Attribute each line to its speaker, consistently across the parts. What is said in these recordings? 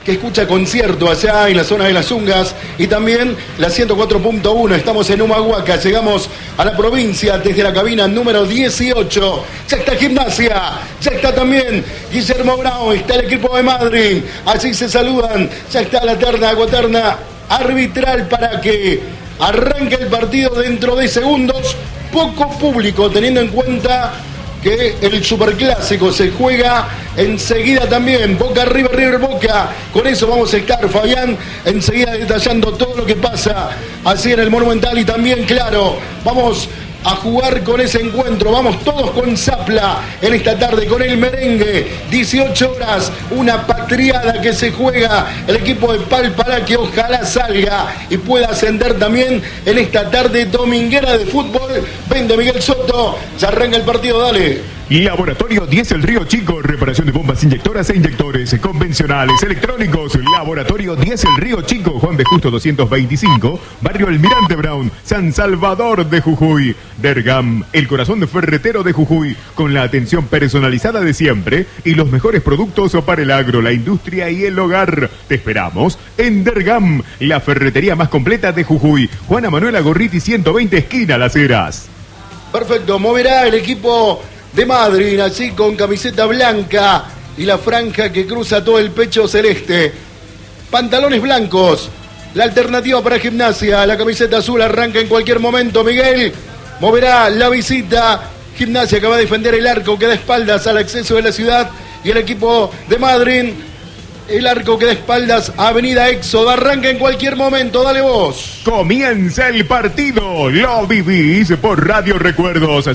Speaker 1: que escucha concierto allá en la zona de las Yungas y también la 104.1. Estamos en Humahuaca, llegamos a la provincia desde la cabina número 18. Ya está Gimnasia, ya está también Guillermo Brown, está el equipo de Madrid. Así se saludan, ya está la terna cuaterna arbitral para que arranque el partido dentro de segundos. Poco público, teniendo en cuenta que el superclásico se juega enseguida también. Boca arriba, River Boca. Con eso vamos a estar, Fabián, enseguida detallando todo lo que pasa así en el Monumental. Y también, claro, vamos a jugar con ese encuentro. Vamos todos con Zapla en esta tarde, con el merengue. 18 horas, una patriada que se juega el equipo de Palpalá, que ojalá salga y pueda ascender también en esta tarde dominguera de fútbol. Vende Miguel Soto, ya arranca el partido, dale.
Speaker 2: Laboratorio 10 El Río Chico, reparación de bombas inyectoras e inyectores convencionales, electrónicos. Laboratorio 10 El Río Chico, Juan de Justo 225, Barrio Almirante Brown, San Salvador de Jujuy. Dergam, el corazón ferretero de Jujuy, con la atención personalizada de siempre y los mejores productos para el agro, la industria y el hogar. Te esperamos en Dergam, la ferretería más completa de Jujuy. Juana Manuela Gorriti 120, esquina Las Heras.
Speaker 1: Perfecto, moverá el equipo de Madrid, así con camiseta blanca y la franja que cruza todo el pecho celeste. Pantalones blancos, la alternativa para Gimnasia. La camiseta azul arranca en cualquier momento. Miguel moverá la visita. Gimnasia que va a defender el arco que da espaldas al acceso de la ciudad. Y el equipo de Madrid, el arco que da espaldas a Avenida Éxodo. Arranca en cualquier momento, dale vos.
Speaker 2: Comienza el partido, lo vivís por Radio Recuerdos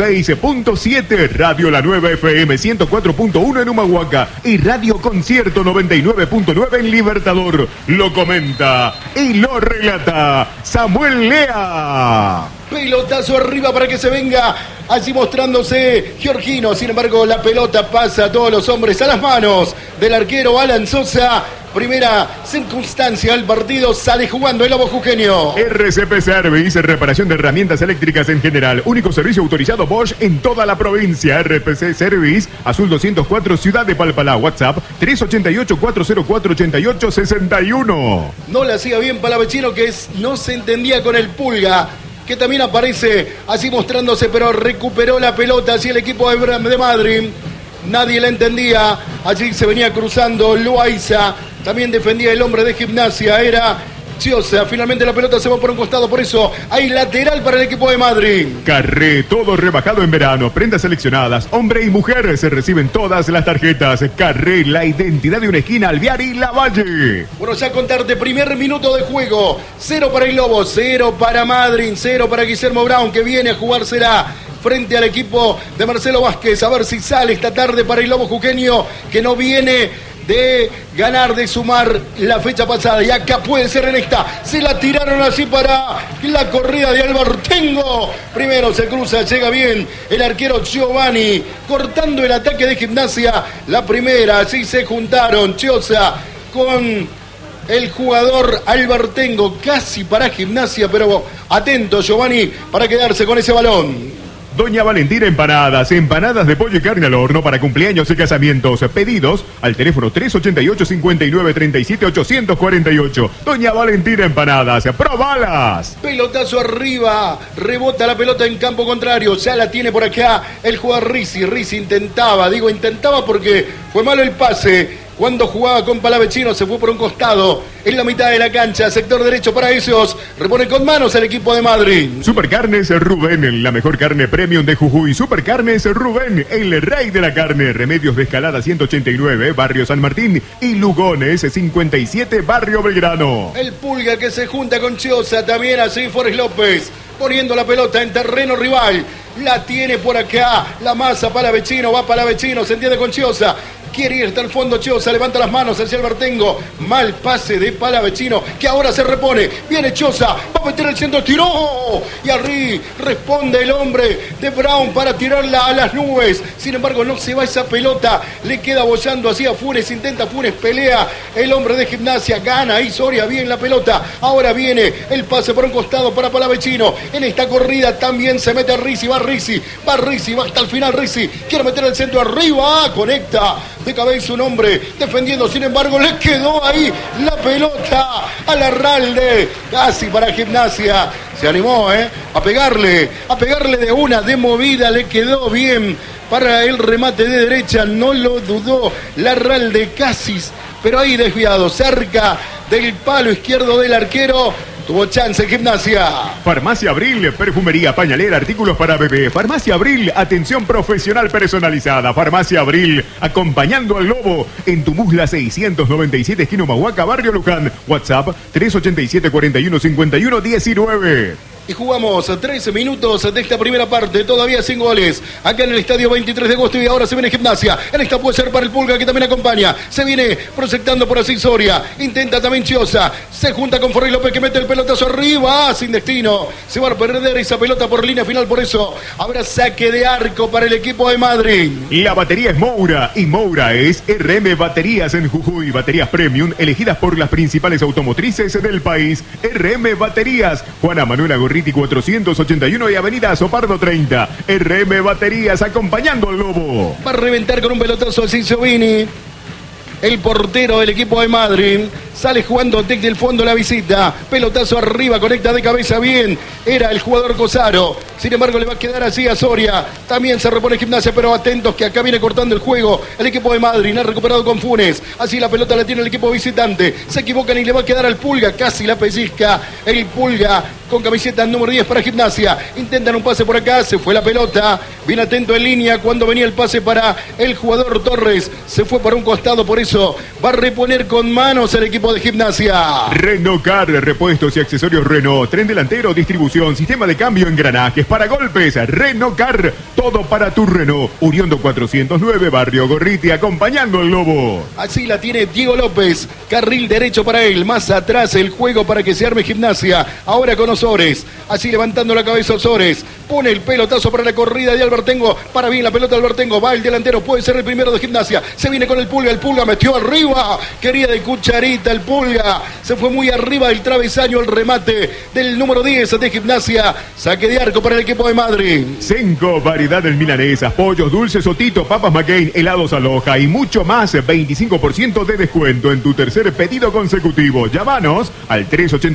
Speaker 2: 106.7, Radio La Nueva FM 104.1 en Humahuaca y Radio Concierto 99.9 en Libertador. Lo comenta y lo relata Samuel Lea.
Speaker 1: Pelotazo arriba para que se venga allí mostrándose Georgino. Sin embargo, la pelota pasa a todos los hombres a las manos del arquero Alan Sosa. Primera circunstancia del partido, sale jugando el Lobo Jujeño.
Speaker 2: RCP Service, reparación de herramientas eléctricas en general. Único servicio autorizado Bosch en toda la provincia. RPC Service, Azul 204, Ciudad de Palpalá. WhatsApp 388-404-8861.
Speaker 1: No le hacía bien Palavecino, que no se entendía con el Pulga, que también aparece así mostrándose, pero recuperó la pelota así el equipo de Madrid. Nadie la entendía. Allí se venía cruzando Loaiza. También defendía el hombre de Gimnasia. Era Chiosa. Finalmente la pelota se va por un costado. Por eso hay lateral para el equipo de Madrid.
Speaker 2: Carré, todo rebajado en verano. Prendas seleccionadas. Hombre y mujer. Se reciben todas las tarjetas. Carré, la identidad de una esquina. Alvear y Lavalle.
Speaker 1: Bueno, ya contarte. Primer minuto de juego. 0 para el Lobo. 0 para Madrid. 0 para Guillermo Brown, que viene a jugársela frente al equipo de Marcelo Vázquez. A ver si sale esta tarde para el Lobo Jujeño, que no viene de ganar, de sumar la fecha pasada. Y acá puede ser en esta. Se la tiraron así para la corrida de Albertengo. Primero se cruza, llega bien el arquero Giovanni, cortando el ataque de Gimnasia. La primera, así se juntaron Chiosa con el jugador Albertengo, casi para Gimnasia, pero atento Giovanni para quedarse con ese balón.
Speaker 2: Doña Valentina Empanadas, empanadas de pollo y carne al horno para cumpleaños y casamientos. Pedidos al teléfono 388-5937-848. Doña Valentina Empanadas, ¡probalas!
Speaker 1: Pelotazo arriba, rebota la pelota en campo contrario, ya la tiene por acá el jugador Rizzi. Rizzi intentaba porque fue malo el pase. Cuando jugaba con Palavecino se fue por un costado en la mitad de la cancha, sector derecho para esos. Repone con manos el equipo de Madrid.
Speaker 2: Supercarnes Rubén, la mejor carne premium de Jujuy. Supercarnes Rubén, el rey de la carne. Remedios de Escalada 189, Barrio San Martín. Y Lugones 57, Barrio Belgrano.
Speaker 1: El Pulga que se junta con Chiosa, también así Forrest López, poniendo la pelota en terreno rival. La tiene por acá, la masa Palavecino, va Palavecino, se entiende con Chiosa. Quiere ir hasta el fondo Chiosa, levanta las manos hacia Albertengo. Mal pase de Palavecino, que ahora se repone. Viene Chiosa, va a meter el centro, tiró. Y arriba responde el hombre de Brown para tirarla a las nubes. Sin embargo, no se va esa pelota. Le queda bollando así a Funes, intenta Funes, pelea. El hombre de Gimnasia gana ahí Soria, bien la pelota. Ahora viene el pase por un costado para Palavecino. En esta corrida también se mete Rizzi, va hasta el final Rizzi. Quiere meter el centro arriba, conecta de cabeza un hombre defendiendo, sin embargo le quedó ahí la pelota a Larralde, casi para Gimnasia. Se animó a pegarle de una, de movida, le quedó bien para el remate de derecha, no lo dudó Larralde, casi, pero ahí desviado, cerca del palo izquierdo del arquero. Tuvo chance en Gimnasia.
Speaker 2: Farmacia Abril, perfumería, pañalera, artículos para bebé. Farmacia Abril, atención profesional personalizada. Farmacia Abril, acompañando al Lobo en Tumusla 697, esquina Humahuaca, Barrio Luján. WhatsApp 387-41-51-19.
Speaker 1: Y jugamos 13 minutos de esta primera parte, todavía sin goles. Acá en el estadio 23 de agosto y ahora se viene Gimnasia. En esta puede ser para el Pulga que también acompaña. Se viene proyectando por así Soria. Intenta también Chiosa. Se junta con Forrey López que mete el pelotazo arriba. Sin destino. Se va a perder esa pelota por línea final. Por eso habrá saque de arco para el equipo de Madrid.
Speaker 2: La batería es Moura y Moura es RM Baterías en Jujuy. Baterías premium elegidas por las principales automotrices del país. RM Baterías. Juana Manuela Gorriti 481 y Avenida Sopardo 30. RM Baterías acompañando al Lobo.
Speaker 1: Va a reventar con un pelotazo a Cinciovini. El portero del equipo de Madrid sale jugando desde el fondo la visita. Pelotazo arriba, conecta de cabeza bien. Era el jugador Cosaro. Sin embargo, le va a quedar así a Soria. También se repone Gimnasia, pero atentos que acá viene cortando el juego el equipo de Madrid. Ha recuperado con Funes. Así la pelota la tiene el equipo visitante. Se equivocan y le va a quedar al Pulga. Casi la pellizca el Pulga con camiseta número 10 para Gimnasia. Intentan un pase por acá. Se fue la pelota. Bien atento en línea cuando venía el pase para el jugador Torres. Se fue para un costado, por eso va a reponer con manos el equipo de Gimnasia.
Speaker 2: Renault Car, repuestos y accesorios Renault, tren delantero, distribución, sistema de cambio, engranajes para golpes. Renault Car, todo para tu Renault. Uriondo 409, Barrio Gorriti, acompañando al Lobo.
Speaker 1: Así la tiene Diego López, carril derecho para él, más atrás el juego para que se arme Gimnasia. Ahora con Osores, así levantando la cabeza Osores, pone el pelotazo para la corrida de Albertengo, para bien la pelota de Albertengo, va el delantero, puede ser el primero de Gimnasia, se viene con el Pulga metió arriba, quería de cucharita el Pulga, se fue muy arriba del travesaño el remate del número 10 de Gimnasia, saque de arco para el equipo de Madrid.
Speaker 2: Cinco variedades milanesas, pollos, dulces, Sotito, papas McCain, helados Aloha y mucho más, 25% de descuento en tu tercer pedido consecutivo. Llámanos al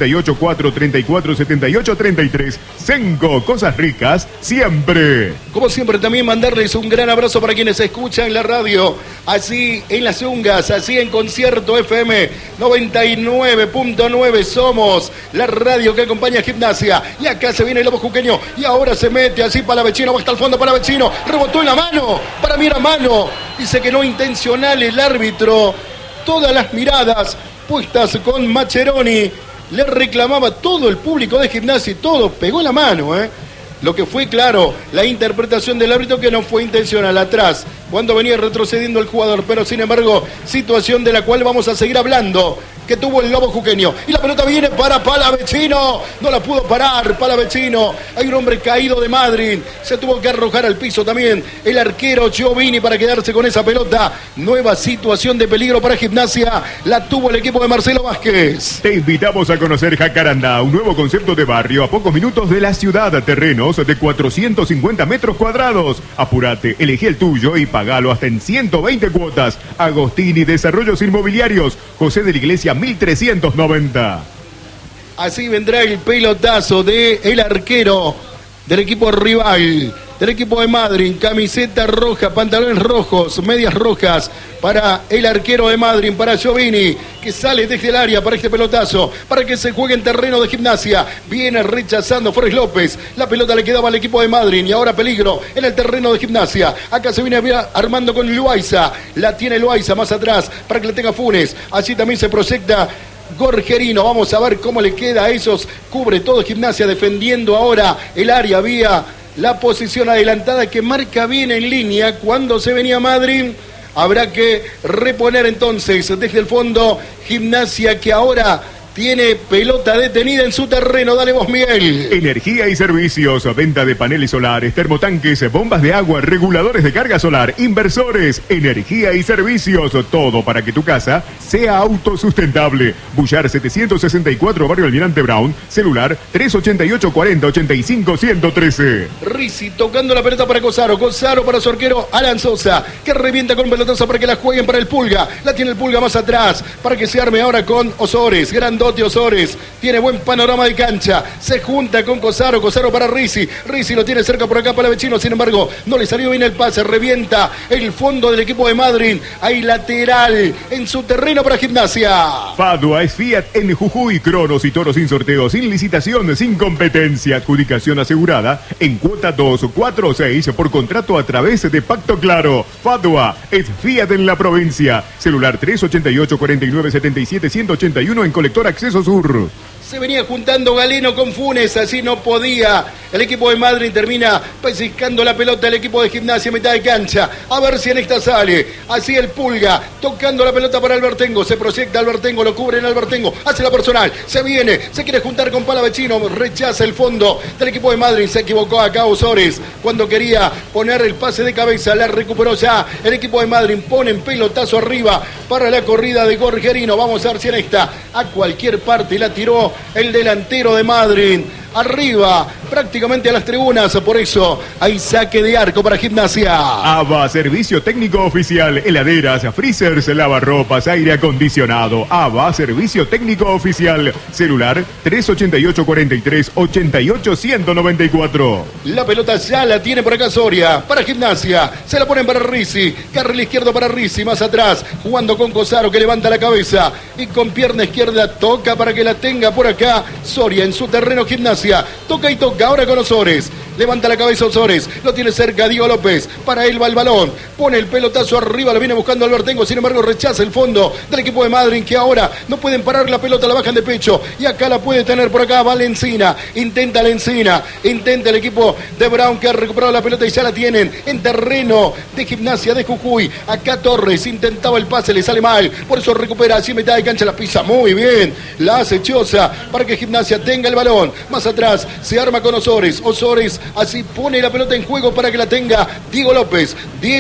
Speaker 2: 388-434-7833. Cinco, cosas ricas siempre.
Speaker 1: Como siempre, también mandarles un gran abrazo para quienes escuchan la radio, así en las Zungas, así en Concierto FM 99.9. Somos la radio que acompaña a Gimnasia. Y acá se viene el Lobo Juqueño. Y ahora se mete así Palavecino. Va hasta el fondo Palavecino. Rebotó en la mano. Para mí era mano. Dice que no intencional el árbitro. Todas las miradas puestas con Macheroni. Le reclamaba todo el público de Gimnasia y todo. Pegó la mano, Lo que fue claro, la interpretación del árbitro que no fue intencional atrás, cuando venía retrocediendo el jugador, pero sin embargo, situación de la cual vamos a seguir hablando, que tuvo el Lobo Juqueño. Y la pelota viene para Palavecino, no la pudo parar Palavecino. Hay un hombre caído de Madrid, se tuvo que arrojar al piso también el arquero Giovini para quedarse con esa pelota. Nueva situación de peligro para Gimnasia, la tuvo el equipo de Marcelo Vázquez.
Speaker 2: Te invitamos a conocer Jacarandá, un nuevo concepto de barrio a pocos minutos de la ciudad, terrenos de 450 metros cuadrados. Apúrate, elegí el tuyo y pagalo hasta en 120 cuotas. Agostini Desarrollos Inmobiliarios, José de la Iglesia 1390.
Speaker 1: Así vendrá el pelotazo del arquero del equipo rival, del equipo de Madrid. Camiseta roja, pantalones rojos, medias rojas para el arquero de Madrid, para Giovini, que sale desde el área para este pelotazo, para que se juegue en terreno de Gimnasia. Viene rechazando Forrest López. La pelota le quedaba al equipo de Madrid y ahora peligro en el terreno de Gimnasia. Acá se viene armando con Loaiza. La tiene Loaiza más atrás para que le tenga Funes. Así también se proyecta Gorgerino. Vamos a ver cómo le queda a esos. Cubre todo Gimnasia defendiendo ahora el área vía la posición adelantada que marca bien en línea cuando se venía Madrid. Habrá que reponer entonces desde el fondo Gimnasia, que ahora tiene pelota detenida en su terreno. Dale vos, Miguel.
Speaker 2: Energía y servicios, venta de paneles solares, termotanques, bombas de agua, reguladores de carga solar, inversores, energía y servicios, todo para que tu casa sea autosustentable. Bullar 764, Barrio Almirante Brown, celular 388 40 85 113.
Speaker 1: Rizzi tocando la pelota para Cosaro para su arquero Alan Sosa, que revienta con pelotazo para que la jueguen para el Pulga. La tiene el Pulga más atrás para que se arme ahora con Osores. Grandote Osores, tiene buen panorama de cancha, se junta con Cosaro para Rizzi lo tiene cerca por acá Palavecino, sin embargo no le salió bien el pase, revienta el fondo del equipo de Madryn, hay lateral en su terreno para Gimnasia.
Speaker 2: Fadua es Fiat en Jujuy, Cronos y Toros sin sorteo, sin licitación, sin competencia, adjudicación asegurada en cuota 2, 4 o 6 por contrato a través de Pacto Claro. Fadua es Fiat en la provincia, celular 388 49 77 181 en colector Acceso Sur.
Speaker 1: Se venía juntando Galeno con Funes, así no podía. El equipo de Madryn termina pellizcando la pelota al equipo de Gimnasia a mitad de cancha. A ver si en esta sale. Así el Pulga, tocando la pelota para Albertengo. Se proyecta Albertengo, lo cubre en Albertengo. Hace la personal, se viene, se quiere juntar con Palavecino. Rechaza el fondo del equipo de Madryn. Se equivocó acá Osores cuando quería poner el pase de cabeza. La recuperó ya el equipo de Madryn. Ponen pelotazo arriba para la corrida de Gorgerino. Vamos a ver si en esta a cualquier parte la tiró el delantero de Madryn. Arriba, prácticamente a las tribunas, por eso hay saque de arco para Gimnasia.
Speaker 2: ABA, servicio técnico oficial, heladeras, freezers, lavarropas, aire acondicionado. ABA, servicio técnico oficial, celular 388 43 88 194.
Speaker 1: La pelota ya la tiene por acá Soria, para Gimnasia, se la ponen para Rizzi, carril izquierdo para Rizzi, más atrás, jugando con Cosaro que levanta la cabeza y con pierna izquierda toca para que la tenga por acá Soria en su terreno Gimnasia. Toca y toca, ahora con Osores. Levanta la cabeza Osores, lo tiene cerca Diego López, para él va el balón, pone el pelotazo arriba, lo viene buscando Albertengo, sin embargo rechaza el fondo del equipo de Madryn, que ahora no pueden parar la pelota, la bajan de pecho, y acá la puede tener por acá Valencina, intenta el equipo de Brown, que ha recuperado la pelota y ya la tienen en terreno de Gimnasia de Jujuy. Acá Torres intentaba el pase, le sale mal, por eso recupera así mitad de cancha, la pisa muy bien, la hace Choza para que Gimnasia tenga el balón, más atrás se arma con Osores, así pone la pelota en juego para que la tenga Diego López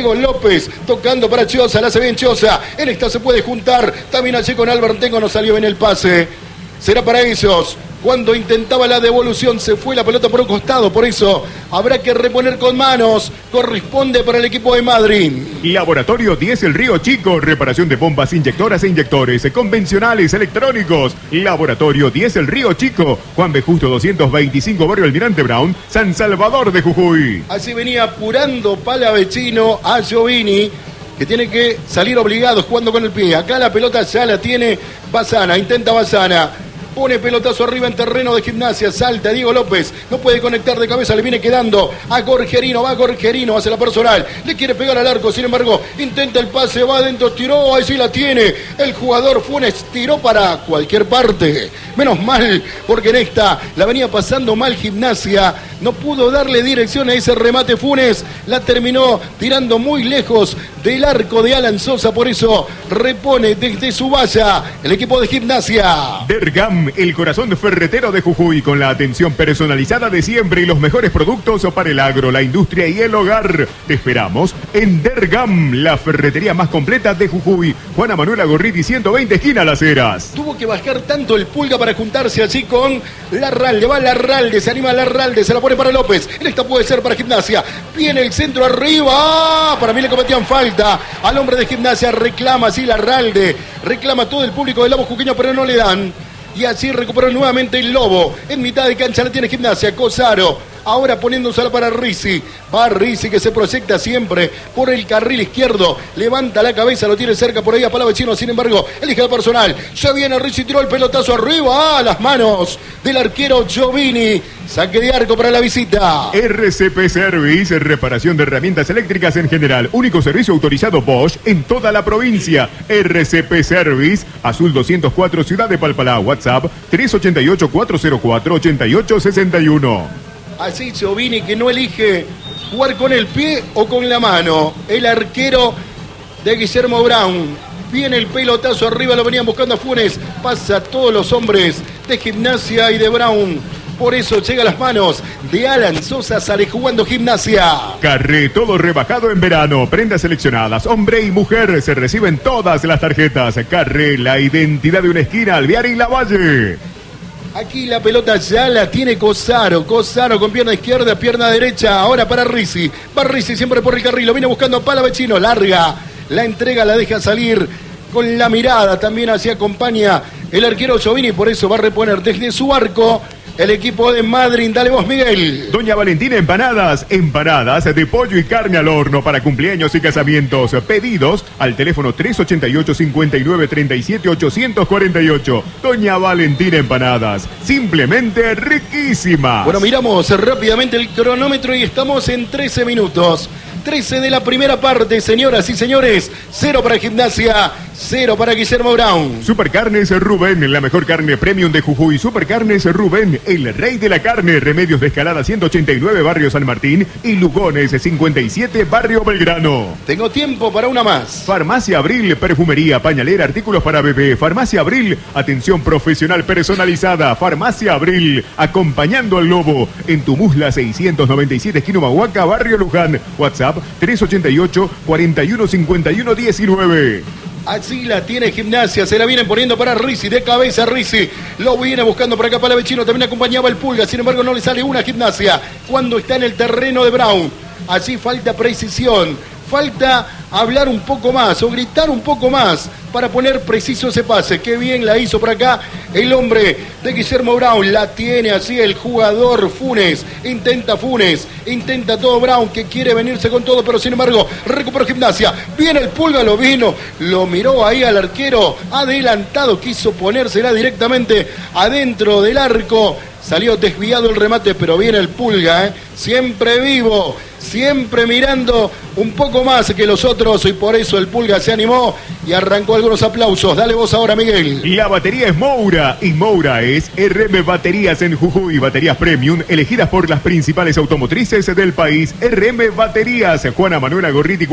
Speaker 1: tocando para Choza, la hace bien Choza, en esta se puede juntar también allí con Albertengo, no salió bien el pase, será para ellos. Cuando intentaba la devolución se fue la pelota por un costado, por eso habrá que reponer con manos, corresponde para el equipo de Madryn.
Speaker 2: Laboratorio 10 El Río Chico, reparación de bombas inyectoras e inyectores convencionales electrónicos. Laboratorio 10 El Río Chico, Juan B. Justo 225, Barrio Almirante Brown, San Salvador de Jujuy.
Speaker 1: Así venía apurando Palavecino a Giovini, que tiene que salir obligado jugando con el pie. Acá la pelota ya la tiene Bazana, intenta Bazana. Pone pelotazo arriba en terreno de Gimnasia, salta Diego López, no puede conectar de cabeza, le viene quedando a Gorgerino, va Gorgerino, hace la personal, le quiere pegar al arco, sin embargo, intenta el pase, va adentro, tiró, ahí sí la tiene, el jugador Funes tiró para cualquier parte, menos mal, porque en esta la venía pasando mal Gimnasia, no pudo darle dirección a ese remate Funes, la terminó tirando muy lejos del arco de Alan Sosa, por eso repone desde su valla el equipo de Gimnasia.
Speaker 2: Dergam, el corazón ferretero de Jujuy, con la atención personalizada de siempre y los mejores productos para el agro, la industria y el hogar. Te esperamos en Dergam, la ferretería más completa de Jujuy. Juana Manuela Gorriti 120, esquina Las Heras.
Speaker 1: Tuvo que bajar tanto el Pulga para juntarse así con Larralde, va Larralde, se anima Larralde, se la pone para López, en esta puede ser para Gimnasia, viene el centro arriba, para mí le cometían falta al hombre de Gimnasia, reclama así Larralde, reclama todo el público del Lobo Juqueño, pero no le dan. Y así recuperó nuevamente el Lobo. En mitad de cancha la tiene Gimnasia. Cosaro ahora poniéndosela para Rizzi. Va Rizzi, que se proyecta siempre por el carril izquierdo. Levanta la cabeza, lo tiene cerca por ahí a Palavecino. Sin embargo, elige al personal. Ya viene Rizzi, tiró el pelotazo arriba a las manos del arquero Giovini. Saque de arco para la visita.
Speaker 2: RCP Service, reparación de herramientas eléctricas en general. Único servicio autorizado Bosch en toda la provincia. RCP Service, Azul 204, Ciudad de Palpalá. WhatsApp 388-404-8861.
Speaker 1: Así Giovini, que no elige jugar con el pie o con la mano. El arquero de Guillermo Brown. Viene el pelotazo arriba, lo venían buscando a Funes. Pasa a todos los hombres de Gimnasia y de Brown. Por eso llega a las manos de Alan Sosa. Sale jugando Gimnasia.
Speaker 2: Carré, todo rebajado en verano. Prendas seleccionadas, hombre y mujer. Se reciben todas las tarjetas. Carré, la identidad de una esquina. Alvear y Lavalle.
Speaker 1: Aquí la pelota ya la tiene Cosaro. Cosaro con pierna izquierda, pierna derecha. Ahora para Rizzi. Va Rizzi siempre por el carril. Lo viene buscando a Palavecino. Larga. La entrega, la deja salir con la mirada. También así acompaña el arquero Giovini. Por eso va a reponer desde su arco el equipo de Madrid. Dale vos, Miguel.
Speaker 2: Doña Valentina Empanadas. Empanadas de pollo y carne al horno para cumpleaños y casamientos. Pedidos al teléfono 388-5937-848. Doña Valentina Empanadas. Simplemente riquísima.
Speaker 1: Bueno, miramos rápidamente el cronómetro y estamos en 13 minutos. 13 de la primera parte, señoras y señores. 0 para Gimnasia, 0 para Guillermo Brown.
Speaker 2: Supercarnes Rubén, la mejor carne premium de Jujuy. Supercarnes Rubén, el rey de la carne. Remedios de Escalada 189, Barrio San Martín. Y Lugones 57, Barrio Belgrano.
Speaker 1: Tengo tiempo para una más.
Speaker 2: Farmacia Abril, perfumería, pañalera, artículos para bebé. Farmacia Abril, atención profesional personalizada. Farmacia Abril, acompañando al lobo. En Tumusla 697, esquina Humahuaca, Barrio Luján. WhatsApp 388-4151-19.
Speaker 1: Así la tiene Gimnasia, se la vienen poniendo para Rizzi, de cabeza Rizzi, lo viene buscando por acá Palavecino, también acompañaba el Pulga, sin embargo no le sale una Gimnasia cuando está en el terreno de Brown. Allí falta precisión, falta hablar un poco más o gritar un poco más para poner preciso ese pase. Qué bien la hizo por acá el hombre de Guillermo Brown. La tiene así el jugador Funes. Intenta todo Brown, que quiere venirse con todo, pero sin embargo recupera Gimnasia. Viene el Pulga, lo miró ahí al arquero adelantado, quiso ponérsela directamente adentro del arco. Salió desviado el remate, pero viene el Pulga, siempre vivo, siempre mirando un poco más que los otros, y por eso el Pulga se animó y arrancó algunos aplausos. Dale vos ahora, Miguel.
Speaker 2: La batería es Moura, y Moura es RM Baterías en Jujuy. Baterías premium elegidas por las principales automotrices del país. RM Baterías, Juana Manuela Gorriti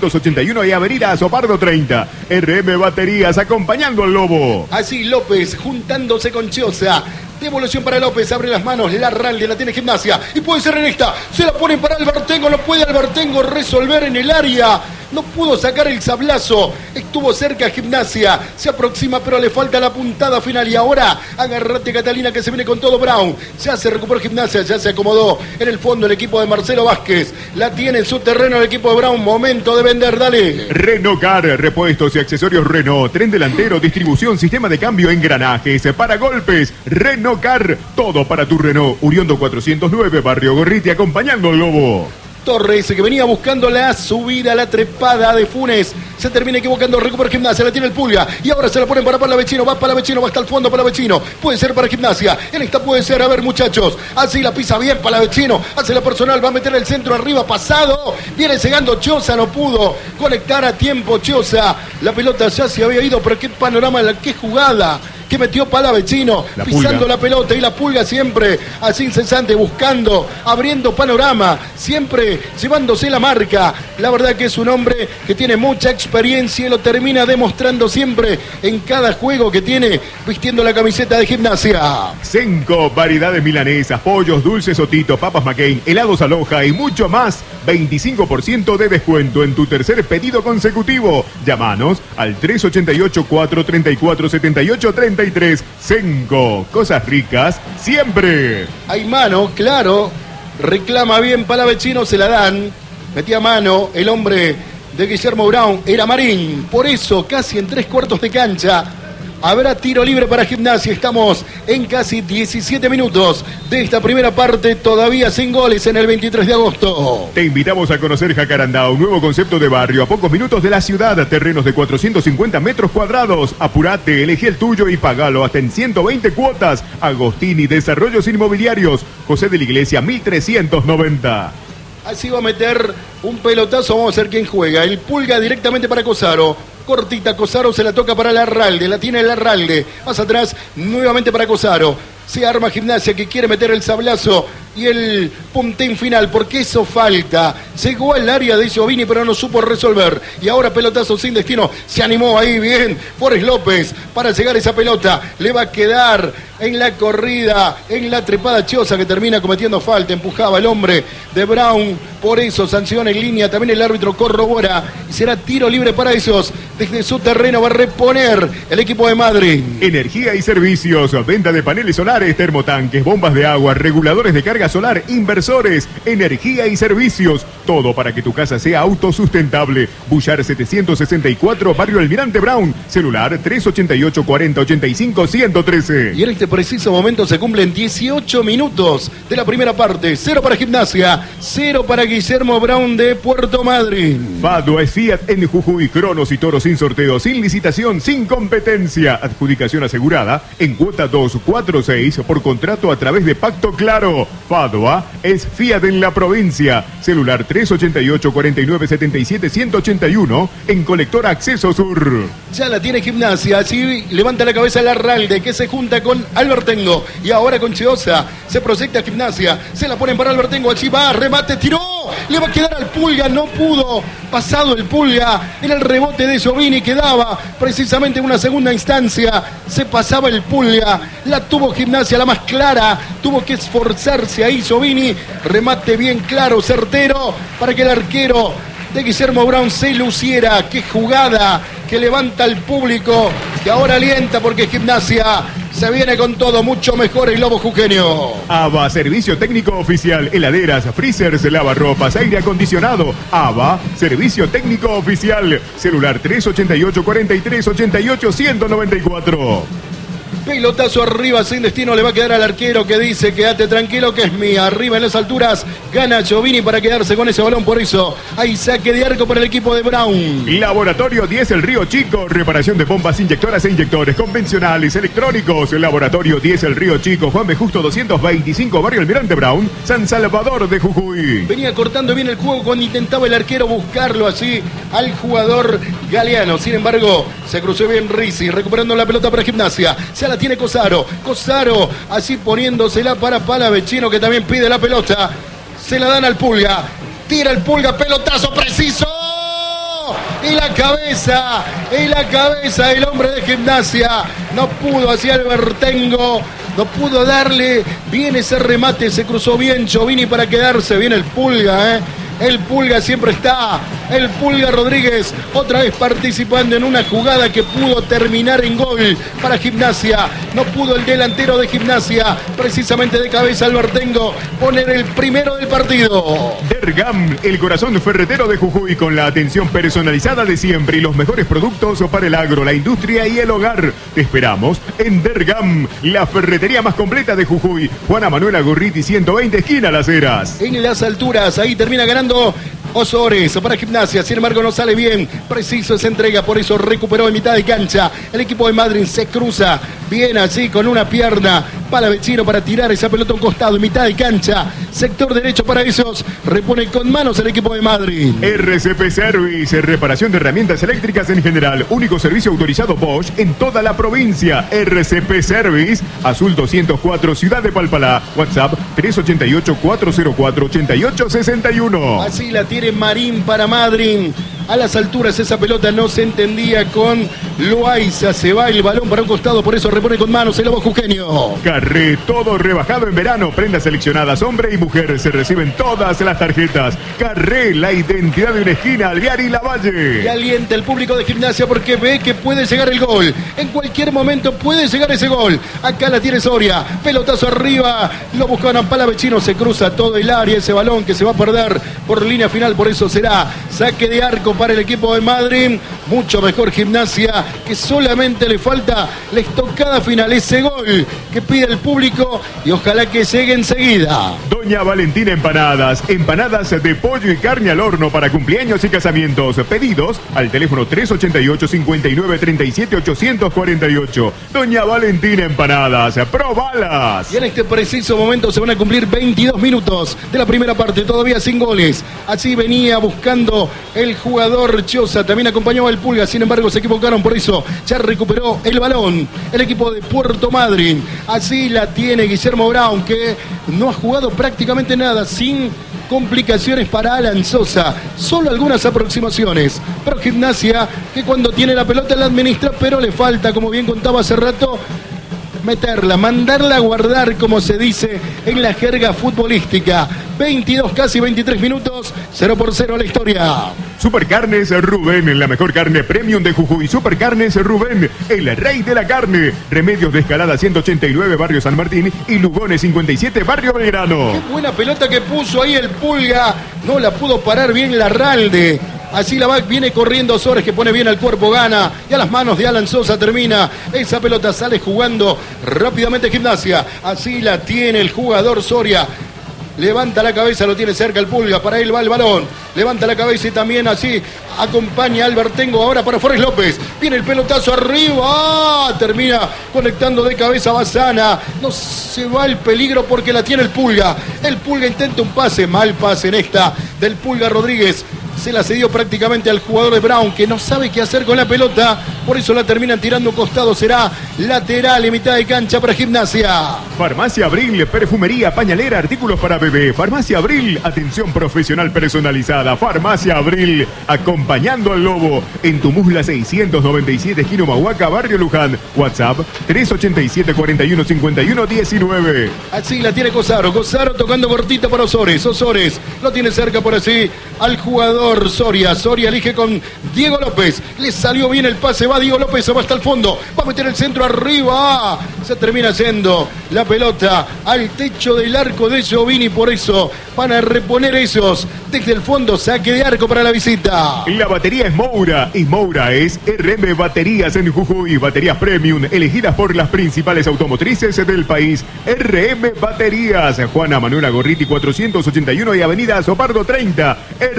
Speaker 2: 481 y Avenida Sopardo 30. RM Baterías, acompañando al lobo.
Speaker 1: Así López juntándose con Chiosa. Devolución para López, abre las manos, Larralde la tiene Gimnasia y puede ser en esta, se la ponen para Albertengo, no puede Albertengo resolver en el área, no pudo sacar el sablazo, estuvo cerca Gimnasia, se aproxima pero le falta la puntada final y ahora agárrate Catalina que se viene con todo Brown, ya se recuperó Gimnasia, ya se acomodó en el fondo el equipo de Marcelo Vázquez, la tiene en su terreno el equipo de Brown, momento de vender, dale.
Speaker 2: Renault Car, repuestos y accesorios Renault, tren delantero, distribución, sistema de cambio, engranajes, para golpes, Renault Car, todo para tu Renault. Uriondo 409, Barrio Gorriti, acompañando al lobo.
Speaker 1: Torres, que venía buscando la subida, la trepada de Funes, se termina equivocando, recupera Gimnasia, la tiene el Pulga, y ahora se la ponen para Palavecino, va hasta el fondo Palavecino, puede ser para Gimnasia, en esta puede ser, a ver muchachos, así la pisa bien Palavecino, hace la personal, va a meter el centro arriba, pasado, viene llegando Chiosa, no pudo conectar a tiempo Chiosa, la pelota ya se había ido, pero qué panorama, qué jugada que metió Palavecino, pisando la pelota, y la Pulga siempre así incesante, buscando, abriendo panorama, siempre llevándose la marca. La verdad que es un hombre que tiene mucha experiencia y lo termina demostrando siempre en cada juego que tiene, vistiendo la camiseta de Gimnasia.
Speaker 2: Senco, variedades milanesas, pollos, dulces Otito, papas McCain, helados Aloha y mucho más. 25% de descuento en tu tercer pedido consecutivo. Llámanos al 388-434-7833. Senco, cosas ricas siempre.
Speaker 1: Hay mano, claro. Reclama bien Palavecino, se la dan. Metía mano el hombre de Guillermo Brown, era Marín. Por eso, casi en 3/4 de cancha, habrá tiro libre para Gimnasia. Estamos en casi 17 minutos de esta primera parte, todavía sin goles en el 23 de agosto.
Speaker 2: Te invitamos a conocer Jacarandá, un nuevo concepto de barrio a pocos minutos de la ciudad. Terrenos de 450 metros cuadrados. Apurate, elegí el tuyo y pagalo hasta en 120 cuotas. Agostini, Desarrollos Inmobiliarios. José de la Iglesia, 1390.
Speaker 1: Así va a meter un pelotazo, vamos a ver quién juega. El Pulga directamente para Cosaro. Cortita, Cosaro se la toca para Larralde, la tiene Larralde. Más atrás, nuevamente para Cosaro. Se arma Gimnasia que quiere meter el sablazo y el puntín final, porque eso falta. Llegó al área de Giovini, pero no supo resolver. Y ahora pelotazo sin destino. Se animó ahí bien Forrest López para llegar a esa pelota. Le va a quedar en la corrida, en la trepada Chiosa, que termina cometiendo falta. Empujaba el hombre de Brown. Por eso sanción en línea. También el árbitro corrobora. Y será tiro libre para ellos. Desde su terreno va a reponer el equipo de Madrid.
Speaker 2: Energía y servicios. Venta de paneles solares, termotanques, bombas de agua, reguladores de carga solar, inversores. Energía y servicios. Todo para que tu casa sea autosustentable. Bullar 764, Barrio Almirante Brown. Celular 388 40 85 113.
Speaker 1: Y en este preciso momento se cumplen 18 minutos de la primera parte. 0 para Gimnasia, 0 para Guillermo Brown de Puerto Madryn.
Speaker 2: Fadua es Fiat en Jujuy. Cronos y Toros sin sorteo, sin licitación, sin competencia. Adjudicación asegurada en cuota 246 por contrato a través de Pacto Claro. Fadua es Fiat en la provincia. Celular 388 49 77 181 en Colector Acceso Sur.
Speaker 1: Ya la tiene Gimnasia, así levanta la cabeza Larralde, que se junta con Albertengo y ahora con Chiosa. Se proyecta Gimnasia, se la ponen para Albertengo, allí va, remate, tiró, le va a quedar al Pulga, no pudo, pasado el Pulga, en el rebote de Giovini quedaba precisamente en una segunda instancia, se pasaba el Pulga, la tuvo Gimnasia, la más clara, tuvo que esforzarse ahí Giovini, remate bien claro, certero, para que el arquero de Guillermo Brown se luciera. Qué jugada que levanta al público, que ahora alienta porque Gimnasia se viene con todo, mucho mejor el lobo jujeño.
Speaker 2: ABA, servicio técnico oficial, heladeras, freezers, lavarropas, aire acondicionado. ABA, servicio técnico oficial. Celular 388 43 88 194.
Speaker 1: Pelotazo arriba sin destino, le va a quedar al arquero que dice quédate tranquilo que es mía. Arriba en las alturas gana Giovini para quedarse con ese balón, por eso hay saque de arco para el equipo de Brown.
Speaker 2: Laboratorio 10 El Río Chico, reparación de bombas inyectoras e inyectores convencionales, electrónicos. Laboratorio 10 El Río Chico, Juan B. Justo 225, Barrio Almirante Brown, San Salvador de Jujuy.
Speaker 1: Venía cortando bien el juego cuando intentaba el arquero buscarlo así al jugador Galeano. Sin embargo, se cruzó bien Rizzi, recuperando la pelota para Gimnasia. Ya la tiene Cosaro, así poniéndosela para Palavecino, que también pide la pelota. Se la dan al Pulga, tira el Pulga, pelotazo preciso. Y la cabeza el hombre de Gimnasia. No pudo hacia Albertengo, no pudo darle bien ese remate, se cruzó bien Giovini para quedarse bien el Pulga, El Pulga siempre está, el Pulga Rodríguez, otra vez participando en una jugada que pudo terminar en gol para Gimnasia. No pudo el delantero de Gimnasia, precisamente de cabeza Albertengo, poner el primero del partido.
Speaker 2: Dergam, el corazón ferretero de Jujuy, con la atención personalizada de siempre y los mejores productos para el agro, la industria y el hogar. Te esperamos en Dergam, la ferretería más completa de Jujuy. Juana Manuela Gorriti 120, esquina Las Heras.
Speaker 1: En las alturas, ahí termina ganando Osores para Gimnasia, sin embargo no sale bien, preciso esa entrega, por eso recuperó en mitad de cancha. El equipo de Madrid se cruza bien así con una pierna, Palavecino para tirar esa pelota a un costado en mitad de cancha, sector derecho para esos, repone con manos el equipo de Madrid.
Speaker 2: RCP Service, reparación de herramientas eléctricas en general, único servicio autorizado Bosch en toda la provincia. RCP Service, Azul 204, Ciudad de Palpalá, WhatsApp 388 404 8861.
Speaker 1: Así la tiene Marín para Madrid. A las alturas esa pelota no se entendía con Loaiza. Se va el balón para un costado, por eso repone con manos el lobo jujeño.
Speaker 2: Carré, todo rebajado en verano. Prendas seleccionadas, hombre y mujer. Se reciben todas las tarjetas. Carré, la identidad de una esquina, Alvear y Lavalle.
Speaker 1: Y alienta el público de Gimnasia porque ve que puede llegar el gol. En cualquier momento puede llegar ese gol. Acá la tiene Soria. Pelotazo arriba. Lo buscaban Palavecino. Se cruza todo el área. Ese balón que se va a perder por línea final. Por eso será saque de arco para el equipo de Madrid. Mucho mejor Gimnasia, que solamente le falta la estocada final, ese gol que pide el público y ojalá que llegue enseguida.
Speaker 2: Doña Valentina Empanadas, empanadas de pollo y carne al horno para cumpleaños y casamientos. Pedidos al teléfono 388 59 37 848. Doña Valentina Empanadas, probalas.
Speaker 1: Y en este preciso momento se van a cumplir 22 minutos de la primera parte, todavía sin goles. Así venía buscando el jugador Chiosa, también acompañaba el Pulga, sin embargo se equivocaron, por eso ya recuperó el balón el equipo de Puerto Madryn. Así Así la tiene Guillermo Brown, que no ha jugado prácticamente nada, sin complicaciones para Alan Sosa, solo algunas aproximaciones, pero Gimnasia que cuando tiene la pelota la administra, pero le falta, como bien contaba hace rato, meterla, mandarla a guardar, como se dice en la jerga futbolística. 22, casi 23 minutos, 0-0 la historia.
Speaker 2: Supercarnes Rubén, la mejor carne premium de Jujuy. Supercarnes Rubén, el rey de la carne. Remedios de Escalada 189, Barrio San Martín, y Lugones 57, Barrio Belgrano.
Speaker 1: Qué buena pelota que puso ahí el Pulga, no la pudo parar bien Larralde. Así la va, viene corriendo Sores, que pone bien al cuerpo, gana, y a las manos de Alan Sosa termina. Esa pelota sale jugando rápidamente Gimnasia. Así la tiene el jugador Soria. Levanta la cabeza, lo tiene cerca el Pulga, para él va el balón. Levanta la cabeza y también así acompaña a Albertengo ahora para Forrest López. Viene el pelotazo arriba, termina conectando de cabeza Bazana. No se va el peligro porque la tiene el Pulga. El Pulga intenta un pase, mal pase en esta del Pulga Rodríguez. Se la cedió prácticamente al jugador de Brown, que no sabe qué hacer con la pelota, por eso la terminan tirando un costado. Será lateral en mitad de cancha para Gimnasia.
Speaker 2: Farmacia Abril, perfumería, pañalera, artículos para bebé. Farmacia Abril, atención profesional personalizada. Farmacia Abril, acompañando al Lobo en Tumusla 697, esquina Humahuaca, Barrio Luján. WhatsApp 387-4151-19.
Speaker 1: Así la tiene Cosaro. Cosaro tocando cortita para Osores. Osores lo tiene cerca por así al jugador Soria. Soria elige con Diego López. Le salió bien el pase. Va Diego López, se va hasta el fondo. Va a meter el centro arriba. Se termina yendo la pelota al techo del arco de Giovini. Por eso van a reponer esos desde el fondo. Saque de arco para la visita.
Speaker 2: La batería es Moura. Y Moura es RM Baterías en Jujuy. Baterías premium elegidas por las principales automotrices del país. RM Baterías. Juana Manuela Gorriti 481 y Avenida Sopardo 30.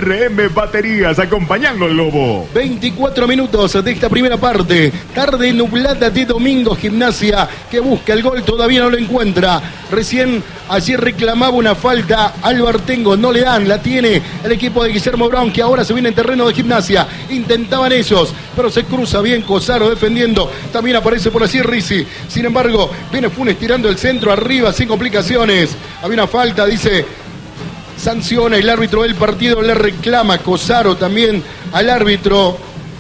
Speaker 2: RM Baterías, acompañando al Lobo.
Speaker 1: 24 minutos de esta primera parte. Tarde nublada de domingo. Gimnasia que busca el gol, todavía no lo encuentra. Recién allí reclamaba una falta Albertengo, no le dan, la tiene el equipo de Guillermo Brown, que ahora se viene en terreno de Gimnasia. Intentaban ellos, pero se cruza bien Cosaro defendiendo. También aparece por así Rizzi. Sin embargo, viene Funes tirando el centro arriba sin complicaciones. Había una falta, dice. Sanciona el árbitro del partido, le reclama Cosaro también al árbitro,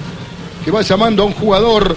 Speaker 1: que va llamando a un jugador,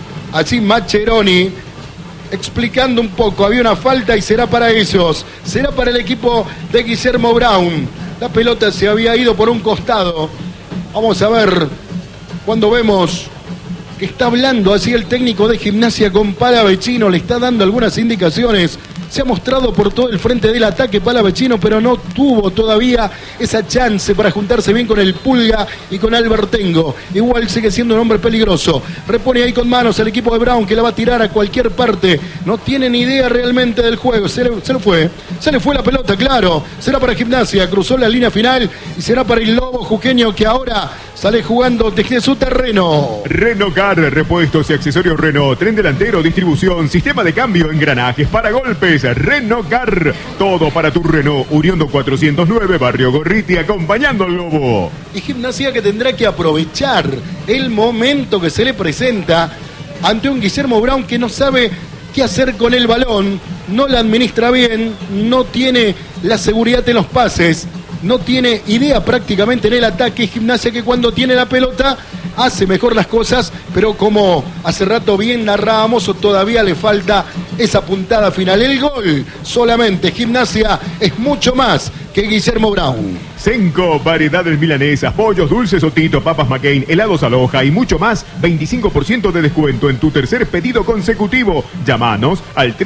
Speaker 1: así Macheroni, explicando un poco. Había una falta y será para ellos, será para el equipo de Guillermo Brown. La pelota se había ido por un costado. Vamos a ver cuando vemos que está hablando así el técnico de Gimnasia con Palavecino, le está dando algunas indicaciones. Se ha mostrado por todo el frente del ataque Palavecino, pero no tuvo todavía esa chance para juntarse bien con el Pulga y con Albertengo. Igual sigue siendo un hombre peligroso. Repone ahí con manos el equipo de Brown, que la va a tirar a cualquier parte. No tiene ni idea realmente del juego. Se le fue la pelota, claro. Será para Gimnasia, cruzó la línea final y será para el Lobo jujeño, que ahora sale jugando desde su terreno.
Speaker 2: Renault Car, repuestos y accesorios Renault, tren delantero, distribución, sistema de cambio, engranajes para golpes. Renault Car, todo para tu Renault. Uriondo 409, Barrio Gorriti, acompañando al Lobo.
Speaker 1: Y Gimnasia que tendrá que aprovechar el momento que se le presenta ante un Guillermo Brown que no sabe qué hacer con el balón, no la administra bien, no tiene la seguridad en los pases, no tiene idea prácticamente en el ataque. Gimnasia que cuando tiene la pelota hace mejor las cosas, pero como hace rato bien narrábamos, todavía le falta esa puntada final. El gol solamente. Gimnasia es mucho más que Guillermo Brown.
Speaker 2: Senco, variedades milanesas, pollos dulces o tito, papas McCain, helados Aloha y mucho más. 25% de descuento en tu tercer pedido consecutivo. Llámanos al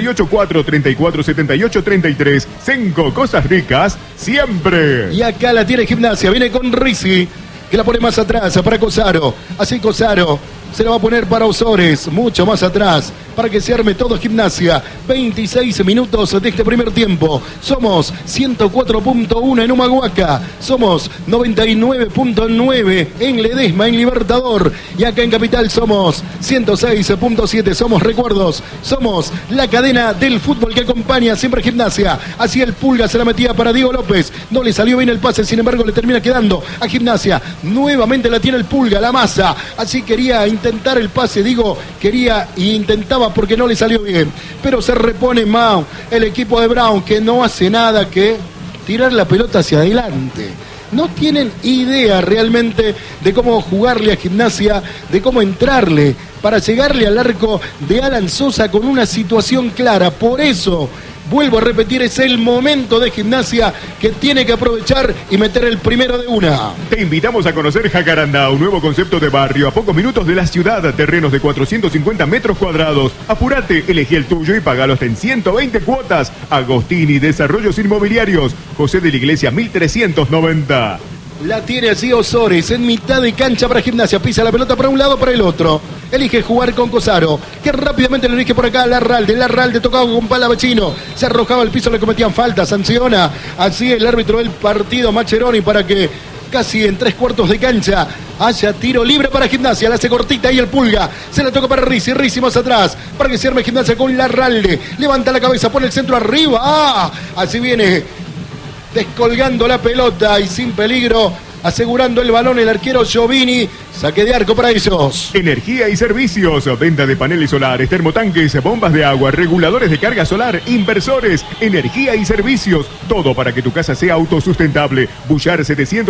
Speaker 2: 388-434-7833. Senco, cosas ricas siempre.
Speaker 1: Y acá la tiene Gimnasia, viene con Rizzi, que la pone más atrás para Cosaro. Así Cosaro se la va a poner para Osores, mucho más atrás, para que se arme todo Gimnasia. 26 minutos de este primer tiempo. Somos 104.1 en Humahuaca. Somos 99.9 en Ledesma, en Libertador. Y acá en Capital somos 106.7. Somos recuerdos. Somos la cadena del fútbol que acompaña siempre Gimnasia. Así el Pulga se la metía para Diego López. No le salió bien el pase, sin embargo le termina quedando a Gimnasia. Nuevamente la tiene el Pulga, la masa. Así quería intentar el pase, quería e intentaba porque no le salió bien, pero se repone Mau, el equipo de Brown, que no hace nada que tirar la pelota hacia adelante. No tienen idea realmente de cómo jugarle a Gimnasia, de cómo entrarle para llegarle al arco de Alan Sosa con una situación clara. Por eso, vuelvo a repetir, es el momento de Gimnasia que tiene que aprovechar y meter el primero de una.
Speaker 2: Te invitamos a conocer Jacaranda, un nuevo concepto de barrio a pocos minutos de la ciudad, terrenos de 450 metros cuadrados. Apúrate, elegí el tuyo y pagalo hasta en 120 cuotas. Agostini Desarrollos Inmobiliarios, José de la Iglesia 1390.
Speaker 1: La tiene así Osores, en mitad de cancha para Gimnasia, pisa la pelota para un lado, para el otro. Elige jugar con Cosaro, que rápidamente le elige por acá a Larralde tocaba con Palavecino, se arrojaba al piso, le cometían falta, sanciona así el árbitro del partido, Mascheroni, para que casi en 3/4 de cancha haya tiro libre para Gimnasia. La hace cortita y el Pulga se la toca para Rizzi más atrás para que se arme Gimnasia con Larralde, levanta la cabeza, pone el centro arriba, así viene descolgando la pelota y sin peligro, asegurando el balón el arquero Giovini. Saque de arco para ellos.
Speaker 2: Energía y servicios, venta de paneles solares, termotanques, bombas de agua, reguladores de carga solar, inversores, energía y servicios, todo para que tu casa sea autosustentable. Bullar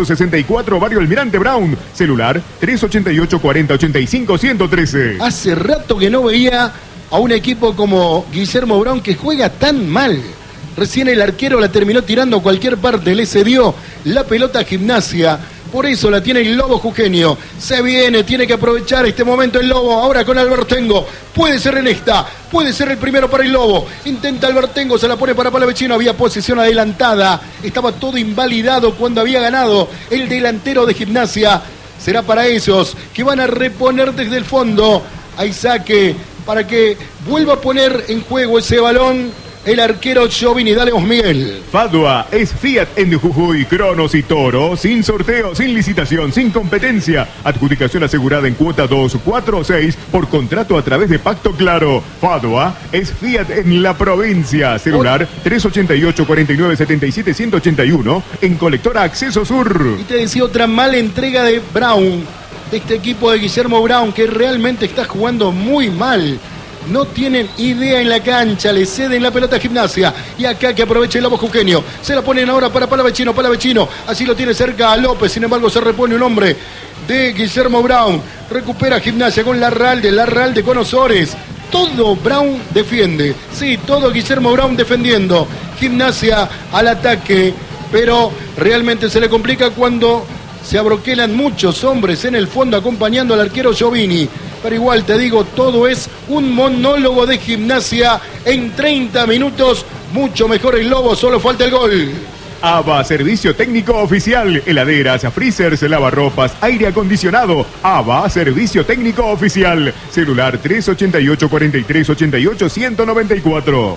Speaker 2: 764, Barrio Almirante Brown, celular 388 40 85 113.
Speaker 1: Hace rato que no veía a un equipo como Guillermo Brown que juega tan mal. Recién el arquero la terminó tirando a cualquier parte, le cedió la pelota a Gimnasia. Por eso la tiene el Lobo Jujeño. Se viene, tiene que aprovechar este momento el Lobo. Ahora con Albertengo. Puede ser en esta. Puede ser el primero para el Lobo. Intenta Albertengo, se la pone para Palavecino. Había posición adelantada. Estaba todo invalidado cuando había ganado el delantero de Gimnasia. Será para ellos que van a reponer desde el fondo. Hay saque para que vuelva a poner en juego ese balón el arquero Giovini. Dale vos, Miguel.
Speaker 2: Fadua es Fiat en Jujuy, Cronos y Toro, sin sorteo, sin licitación, sin competencia. Adjudicación asegurada en cuota 2, 4 o 6 por contrato a través de Pacto Claro. Fadua es Fiat en la provincia. Celular 388 49 77 181 en Colectora Acceso Sur.
Speaker 1: Y te decía otra mala entrega de Brown, de este equipo de Guillermo Brown, que realmente está jugando muy mal. No tienen idea en la cancha, le ceden la pelota a Gimnasia. Y acá que aproveche el Lobo Jujeño. Se la ponen ahora para Palavecino. Así lo tiene cerca a López. Sin embargo, se repone un hombre de Guillermo Brown. Recupera Gimnasia con Larralde con Osores. Todo Brown defiende. Sí, todo Guillermo Brown defendiendo. Gimnasia al ataque. Pero realmente se le complica cuando se abroquelan muchos hombres en el fondo acompañando al arquero Giovini. Pero igual te digo, todo es un monólogo de Gimnasia en 30 minutos. Mucho mejor el Lobo, solo falta el gol.
Speaker 2: ABA, servicio técnico oficial. Heladeras, freezers, lavarropas, aire acondicionado. ABA, servicio técnico oficial. Celular 388 43 88 194.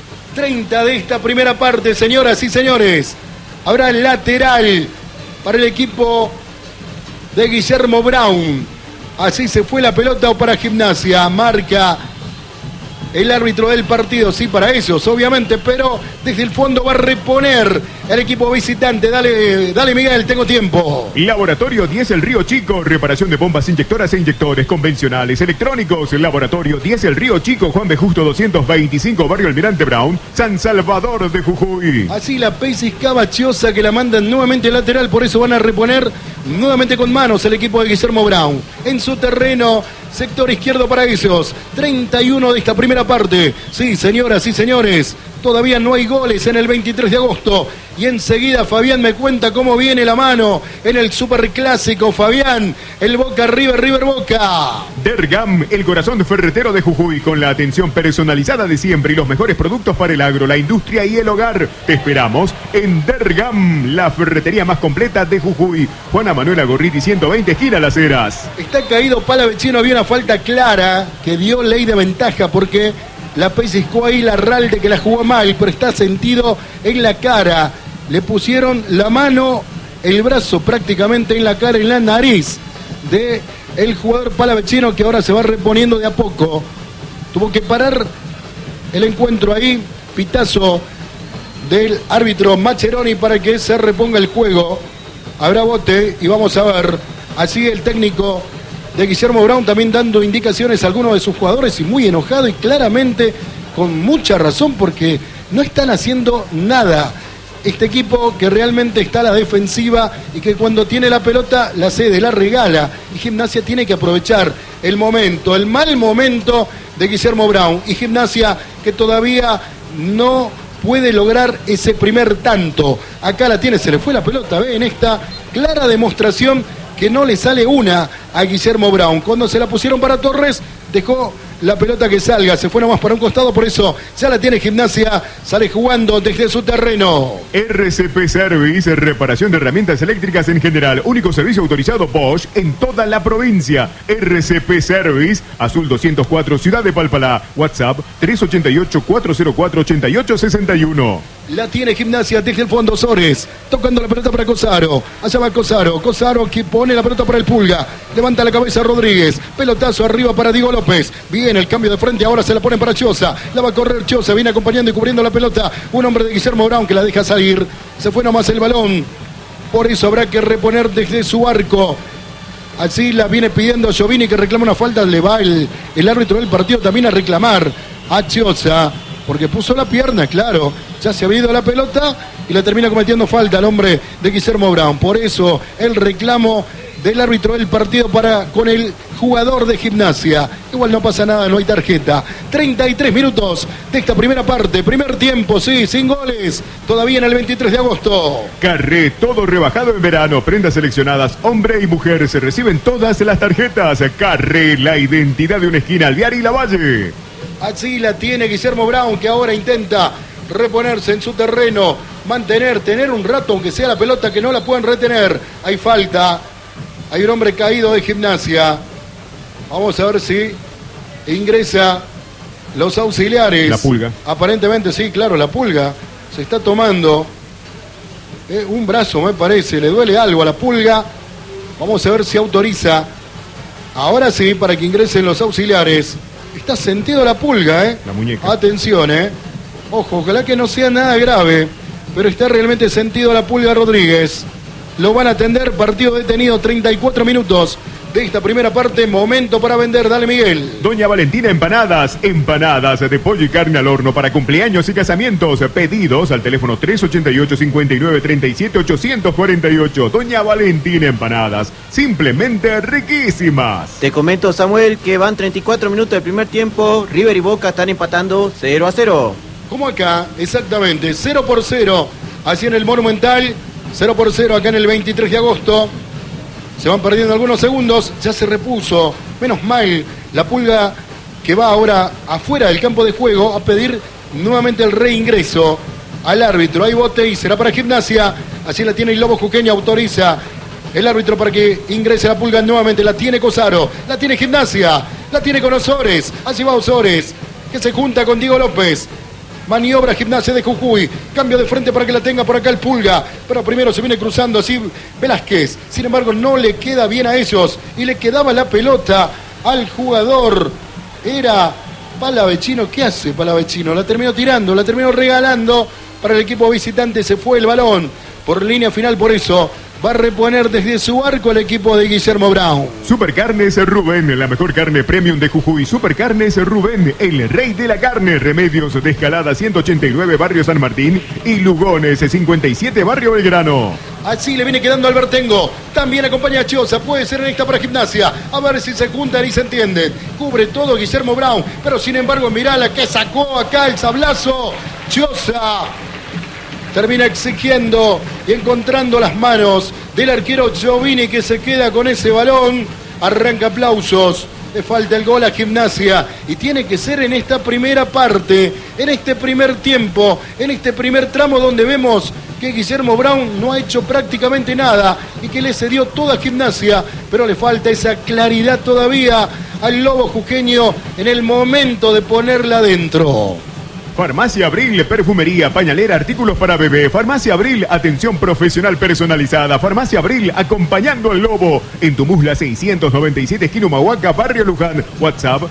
Speaker 1: 30 de esta primera parte, señoras y señores. Habrá lateral para el equipo de Guillermo Brown. Así se fue la pelota para Gimnasia. Marca el árbitro del partido, sí, para ellos, obviamente, pero desde el fondo va a reponer el equipo visitante. Dale Miguel, tengo tiempo.
Speaker 2: Laboratorio 10 El Río Chico, reparación de bombas inyectoras e inyectores convencionales, electrónicos. Laboratorio 10 El Río Chico, Juan B. Justo 225, Barrio Almirante Brown, San Salvador de Jujuy.
Speaker 1: Así la Pesis Cavachiosa que la mandan nuevamente lateral, por eso van a reponer nuevamente con manos el equipo de Guillermo Brown. En su terreno, sector izquierdo para ellos. 31 de esta primera parte. Sí, señoras y señores, todavía no hay goles en el 23 de agosto. Y enseguida Fabián me cuenta cómo viene la mano en el superclásico. Fabián, el Boca River Boca.
Speaker 2: Dergam, el corazón ferretero de Jujuy, con la atención personalizada de siempre y los mejores productos para el agro, la industria y el hogar. Te esperamos en Dergam, la ferretería más completa de Jujuy. Juana Manuela Gorriti 120, esquina Las Heras.
Speaker 1: Está caído Palavecino, había una falta clara que dio ley de ventaja porque la pescó ahí Larralde, que la jugó mal, pero está sentido en la cara. Le pusieron la mano, el brazo prácticamente en la cara, en la nariz de el jugador Palavecino, que ahora se va reponiendo de a poco. Tuvo que parar el encuentro ahí, pitazo del árbitro Mascheroni para que se reponga el juego. Habrá bote y vamos a ver. Así el técnico de Guillermo Brown, también dando indicaciones a algunos de sus jugadores y muy enojado y claramente con mucha razón porque no están haciendo nada. Este equipo que realmente está a la defensiva y que cuando tiene la pelota la cede, la regala. Y Gimnasia tiene que aprovechar el momento, el mal momento de Guillermo Brown. Y Gimnasia que todavía no puede lograr ese primer tanto. Acá la tiene, se le fue la pelota, ve, en esta clara demostración que no le sale una a Guillermo Brown. Cuando se la pusieron para Torres, dejó la pelota que salga, se fue nomás para un costado, por eso ya la tiene Gimnasia, sale jugando desde su terreno.
Speaker 2: RCP Service, reparación de herramientas eléctricas en general, único servicio autorizado Bosch en toda la provincia. RCP Service, Azul 204, Ciudad de Palpalá, WhatsApp 388-404-8861.
Speaker 1: La tiene Gimnasia desde el fondo, Sores, tocando la pelota para Cosaro, allá va Cosaro que pone la pelota para el Pulga, levanta la cabeza Rodríguez, pelotazo arriba para Diego López, bien el cambio de frente, ahora se la ponen para Chosa, la va a correr Chosa, viene acompañando y cubriendo la pelota, un hombre de Guillermo Brown que la deja salir, se fue nomás el balón, por eso habrá que reponer desde su arco. Así la viene pidiendo Giovini que reclama una falta, le va el árbitro del partido también a reclamar a Chosa, porque puso la pierna, claro, ya se ha ido la pelota y la termina cometiendo falta al hombre de Guillermo Brown. Por eso el reclamo del árbitro del partido con el jugador de Gimnasia. Igual no pasa nada, no hay tarjeta. 33 minutos de esta primera parte, primer tiempo, sí, sin goles, todavía en el 23 de agosto.
Speaker 2: Carré, todo rebajado en verano, prendas seleccionadas, hombre y mujer, se reciben todas las tarjetas. Carré, la identidad de una esquina, Alvear y Lavalle.
Speaker 1: Así la tiene Guillermo Brown, que ahora intenta reponerse en su terreno, tener un rato, aunque sea la pelota, que no la pueden retener. Hay falta, hay un hombre caído de Gimnasia. Vamos a ver si ingresa los auxiliares.
Speaker 2: La Pulga.
Speaker 1: Aparentemente sí, claro, la Pulga se está tomando un brazo, me parece, le duele algo a la Pulga. Vamos a ver si autoriza. Ahora sí, para que ingresen los auxiliares. Está sentido la Pulga,
Speaker 2: La muñeca.
Speaker 1: Atención, Ojo, ojalá que no sea nada grave, pero está realmente sentido la Pulga Rodríguez. Lo van a atender, partido detenido, 34 minutos de esta primera parte, momento para vender, dale Miguel.
Speaker 2: Doña Valentina Empanadas, empanadas de pollo y carne al horno para cumpleaños y casamientos, pedidos al teléfono 388-5937-848. Doña Valentina Empanadas, simplemente riquísimas.
Speaker 3: Te comento, Samuel, que van 34 minutos del primer tiempo, River y Boca están empatando 0-0.
Speaker 1: Como acá, exactamente, 0-0, así en el Monumental, 0-0 acá en el 23 de agosto. Se van perdiendo algunos segundos, ya se repuso, menos mal, la Pulga que va ahora afuera del campo de juego a pedir nuevamente el reingreso al árbitro. Hay bote y será para Gimnasia, así la tiene el Lobo Juqueño, autoriza el árbitro para que ingrese la Pulga nuevamente, la tiene Cosaro, la tiene Gimnasia, la tiene con Osores, así va Osores, que se junta con Diego López. Maniobra Gimnasia de Jujuy, cambio de frente para que la tenga por acá el Pulga, pero primero se viene cruzando así Velázquez, sin embargo no le queda bien a ellos y le quedaba la pelota al jugador, era Palavecino. ¿Qué hace Palavecino? La terminó tirando, la terminó regalando para el equipo visitante, se fue el balón por línea final, por eso va a reponer desde su arco el equipo de Guillermo Brown.
Speaker 2: Supercarnes Rubén, la mejor carne premium de Jujuy. Supercarnes Rubén, el rey de la carne. Remedios de Escalada 189, Barrio San Martín. Y Lugones 57, Barrio Belgrano.
Speaker 1: Así le viene quedando Albertengo. También acompaña a Chosa. Puede ser en esta para Gimnasia. A ver si se juntan y se entienden. Cubre todo Guillermo Brown. Pero sin embargo, mirá la que sacó acá el sablazo. Chosa termina exigiendo y encontrando las manos del arquero Giovini, que se queda con ese balón. Arranca aplausos. Le falta el gol a Gimnasia y tiene que ser en esta primera parte, en este primer tiempo, en este primer tramo donde vemos que Guillermo Brown no ha hecho prácticamente nada y que le cedió toda Gimnasia, pero le falta esa claridad todavía al Lobo Jujeño en el momento de ponerla adentro.
Speaker 2: Farmacia Abril, perfumería, pañalera, artículos para bebé. Farmacia Abril, atención profesional personalizada. Farmacia Abril, acompañando al Lobo. En Tumusla 697, esquina Humahuaca, Barrio Luján. WhatsApp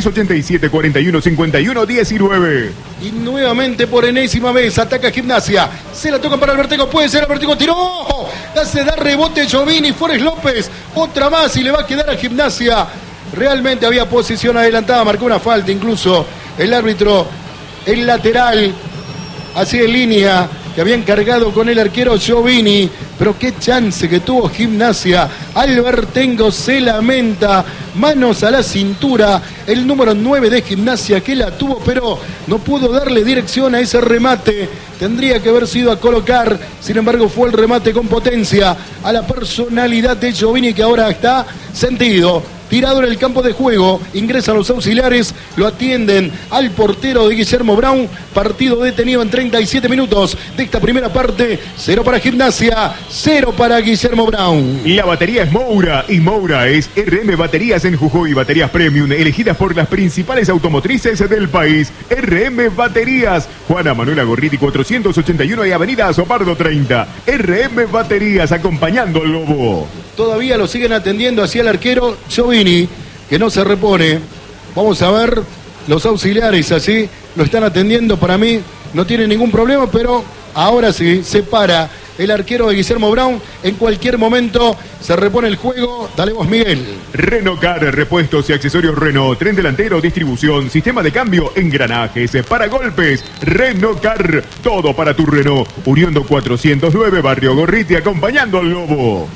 Speaker 2: 387-4151-19.
Speaker 1: Y nuevamente por enésima vez ataca Gimnasia. Se la tocan para Albertengo, puede ser Albertengo, tiró. Da rebote Giovini, Forest López. Otra más y le va a quedar a Gimnasia. Realmente había posición adelantada, marcó una falta incluso el árbitro, el lateral, así en línea, que había encargado con el arquero Giovini, pero qué chance que tuvo Gimnasia. Albertengo se lamenta, manos a la cintura, el número 9 de Gimnasia que la tuvo, pero no pudo darle dirección a ese remate. Tendría que haber sido a colocar, sin embargo fue el remate con potencia a la personalidad de Giovini, que ahora está sentido. Tirado en el campo de juego, ingresan los auxiliares, lo atienden al portero de Guillermo Brown. Partido detenido en 37 minutos de esta primera parte. 0 para Gimnasia, 0 para Guillermo Brown.
Speaker 2: La batería es Moura y Moura es RM Baterías en Jujuy. Baterías premium elegidas por las principales automotrices del país. RM Baterías, Juana Manuela Gorriti 481 y Avenida Azopardo 30. RM Baterías, acompañando al Lobo.
Speaker 1: Todavía lo siguen atendiendo hacia el arquero Giovini, que no se repone. Vamos a ver, los auxiliares así lo están atendiendo. Para mí no tiene ningún problema, pero ahora sí se para el arquero de Guillermo Brown. En cualquier momento se repone el juego. Dale vos, Miguel.
Speaker 2: Renault Car, repuestos y accesorios Renault, tren delantero, distribución, sistema de cambio, engranajes, para golpes. Renault Car, todo para tu Renault. Uriondo 409, Barrio Gorriti, acompañando al Lobo.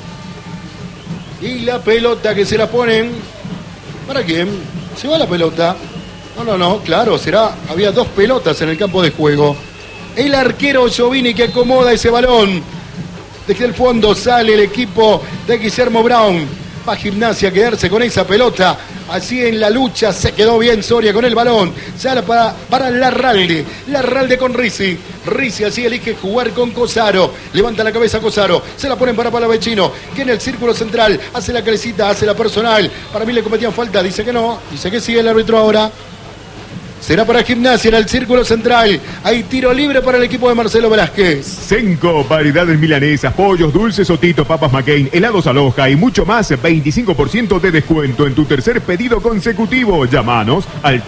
Speaker 1: Y la pelota que se la ponen. ¿Para quién? ¿Se va la pelota? No, claro, había dos pelotas en el campo de juego. El arquero Giovini que acomoda ese balón. Desde el fondo sale el equipo de Guillermo Brown. Va a Gimnasia a quedarse con esa pelota. Así en la lucha se quedó bien Soria con el balón. Sale para Larralde. Larralde con Risi. Risi así elige jugar con Cosaro. Levanta la cabeza Cosaro. Se la ponen para Palavecino, que en el círculo central hace la calecita, hace la personal. Para mí le cometían falta. Dice que no. Dice que sí el árbitro ahora. Será para Gimnasia en el círculo central. Hay tiro libre para el equipo de Marcelo Velázquez.
Speaker 2: Senco, variedades milanesas, pollos, dulces, Otito, papas McCain, helados Aloha y mucho más. 25% de descuento en tu tercer pedido consecutivo. Llámanos al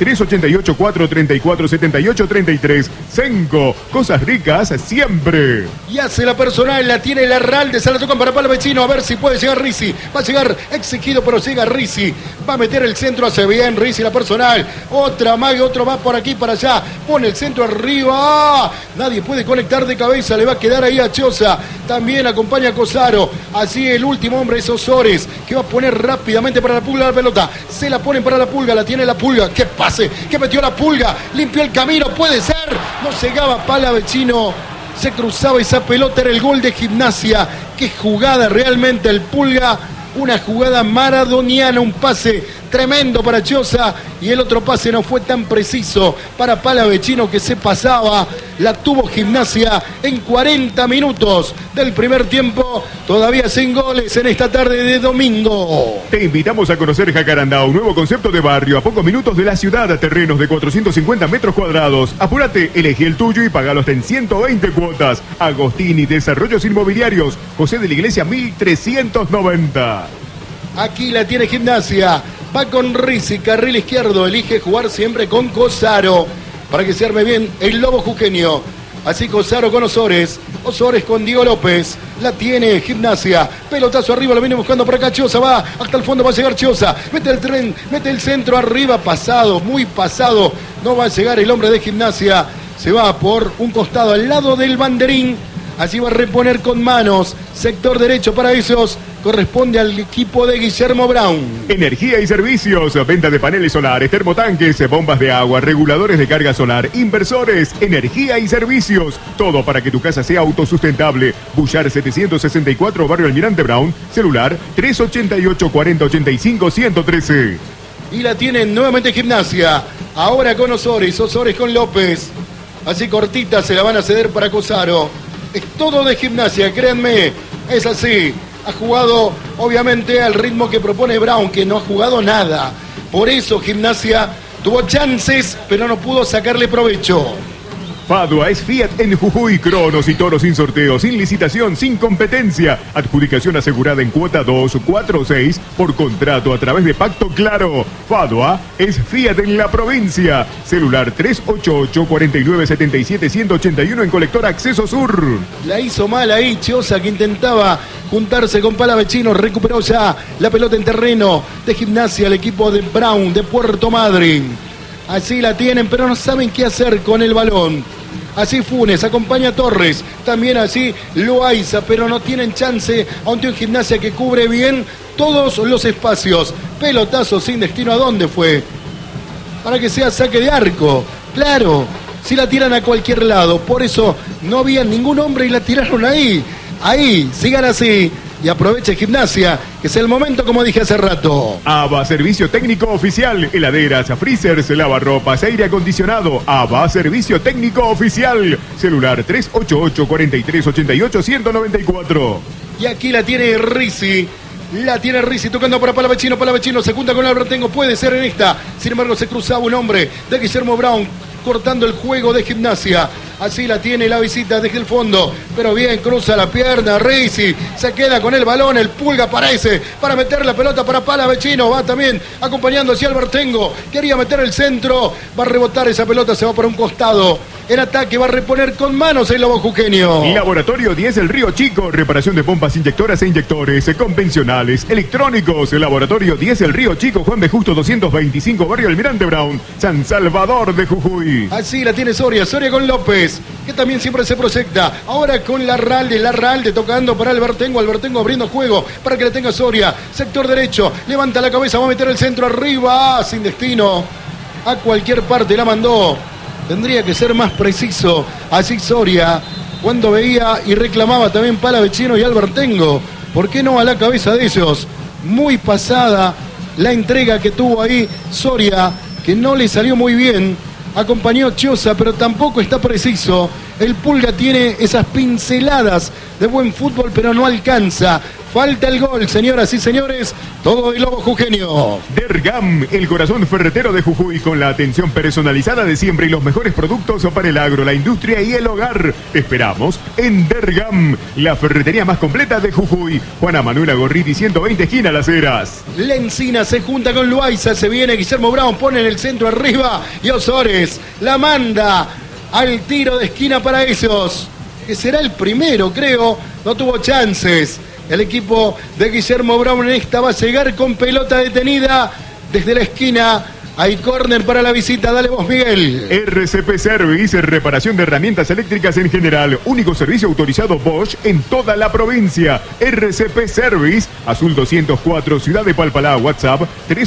Speaker 2: 388-434-7833. Senco, cosas ricas siempre.
Speaker 1: Y hace la personal, la tiene Larralde, se la tocan para Palavecino, a ver si puede llegar Risi. Va a llegar exigido, pero llega Risi. Va a meter el centro, hace bien Risi la personal. Otra mague, otro va por aquí, para allá. Pone el centro arriba. ¡Ah! Nadie puede conectar de cabeza, le va a quedar ahí a Choza. También acompaña a Cosaro. Así el último hombre es Osores, que va a poner rápidamente para la Pulga la pelota. Se la ponen para la Pulga, la tiene la Pulga. ¡Qué pase! ¡Que metió la Pulga! Limpió el camino, puede ser. No llegaba Palavecino. Se cruzaba esa pelota, era el gol de Gimnasia. Qué jugada realmente el Pulga. Una jugada maradoniana, un pase tremendo para Choza y el otro pase no fue tan preciso para Palavecino, que se pasaba. La tuvo Gimnasia en 40 minutos del primer tiempo, todavía sin goles en esta tarde de domingo.
Speaker 2: Te invitamos a conocer Jacarandá, un nuevo concepto de barrio a pocos minutos de la ciudad, terrenos de 450 metros cuadrados. Apúrate, elegí el tuyo y pagalo hasta en 120 cuotas. Agostini Desarrollos Inmobiliarios, José de la Iglesia 1390.
Speaker 1: Aquí la tiene Gimnasia. Va con Risi, carril izquierdo. Elige jugar siempre con Cosaro para que se arme bien el Lobo jujeño. Así Cosaro con Osores. Osores con Diego López. La tiene Gimnasia. Pelotazo arriba, lo viene buscando por acá Choza. Va hasta el fondo, va a llegar Choza. Mete el tren, mete el centro arriba. Pasado, muy pasado. No va a llegar el hombre de Gimnasia. Se va por un costado al lado del banderín. Así va a reponer con manos. Sector derecho para esos. Corresponde al equipo de Guillermo Brown.
Speaker 2: Energía y servicios, venta de paneles solares, termotanques, bombas de agua, reguladores de carga solar, inversores, energía y servicios. Todo para que tu casa sea autosustentable. Bullar 764, Barrio Almirante Brown. Celular 388-4085-113.
Speaker 1: Y la tienen nuevamente Gimnasia. Ahora con Osores, Osores con López. Así cortita se la van a ceder para Cosaro. Es todo de Gimnasia, créanme. Es así. Ha jugado, obviamente, al ritmo que propone Brown, que no ha jugado nada. Por eso Gimnasia tuvo chances, pero no pudo sacarle provecho.
Speaker 2: Fadua es Fiat en Jujuy, Cronos y Toro sin sorteo, sin licitación, sin competencia. Adjudicación asegurada en cuota 2, 4 o 6 por contrato a través de Pacto Claro. Fadua es Fiat en la provincia. Celular 388-4977-181 en Colector Acceso Sur.
Speaker 1: La hizo mal ahí Chiosa, que intentaba juntarse con Palavecino. Recuperó ya la pelota en terreno de Gimnasia el equipo de Brown de Puerto Madryn. Así la tienen, pero no saben qué hacer con el balón. Así Funes, acompaña a Torres, también así Loaiza, pero no tienen chance ante un Gimnasia que cubre bien todos los espacios. Pelotazo sin destino, ¿a dónde fue? Para que sea saque de arco, claro, si la tiran a cualquier lado, por eso no había ningún hombre y la tiraron ahí. Ahí, sigan así. Y aproveche Gimnasia, que es el momento, como dije hace rato.
Speaker 2: ABA Servicio Técnico Oficial. Heladeras, freezers, lavarropas, aire acondicionado. ABA Servicio Técnico Oficial. Celular 388-4388-194.
Speaker 1: Y aquí la tiene Rizzi. La tiene Rizzi tocando para Palavecino. Palavecino se junta con Albertengo. Puede ser en esta. Sin embargo, se cruzaba un hombre de Guillermo Brown cortando el juego de Gimnasia. Así la tiene la visita desde el fondo, pero bien, cruza la pierna Rizzi, se queda con el balón, el Pulga aparece para meter la pelota para Palavecino, va también acompañando hacia Albertengo, quería meter el centro, va a rebotar esa pelota, se va por un costado, en ataque va a reponer con manos el lobo jujeño.
Speaker 2: Laboratorio 10 El Río Chico, reparación de pompas inyectoras e inyectores convencionales, electrónicos. Laboratorio 10 El Río Chico, Juan B. Justo 225, Barrio Almirante Brown, San Salvador de Jujuy.
Speaker 1: Así la tiene Soria, Soria con López, que también siempre se proyecta. Ahora con Larralde tocando para Albertengo abriendo juego para que le tenga Soria. Sector derecho, levanta la cabeza, va a meter el centro arriba, sin destino. A cualquier parte la mandó. Tendría que ser más preciso. Así Soria, cuando veía y reclamaba también Palavecino y Albertengo. ¿Por qué no a la cabeza de ellos? Muy pasada la entrega que tuvo ahí Soria, que no le salió muy bien. Acompañó Chiosa, pero tampoco está preciso. El Pulga tiene esas pinceladas de buen fútbol, pero no alcanza. Falta el gol, señoras y señores. Todo el lobo jujeño.
Speaker 2: Dergam, el corazón ferretero de Jujuy, con la atención personalizada de siempre y los mejores productos para el agro, la industria y el hogar. Te esperamos en Dergam, la ferretería más completa de Jujuy. Juana Manuela Gorriti, 120, esquina Las Heras.
Speaker 1: La Encina se junta con Loaiza, se viene Guillermo Brown, pone en el centro arriba y Osores la manda al tiro de esquina para ellos, que será el primero, creo. No tuvo chances el equipo de Guillermo Brown en esta. Va a llegar con pelota detenida desde la esquina. Hay córner para la visita. Dale vos, Miguel.
Speaker 2: RCP Service, reparación de herramientas eléctricas en general. Único servicio autorizado Bosch en toda la provincia. RCP Service, Azul 204, Ciudad de Palpalá. WhatsApp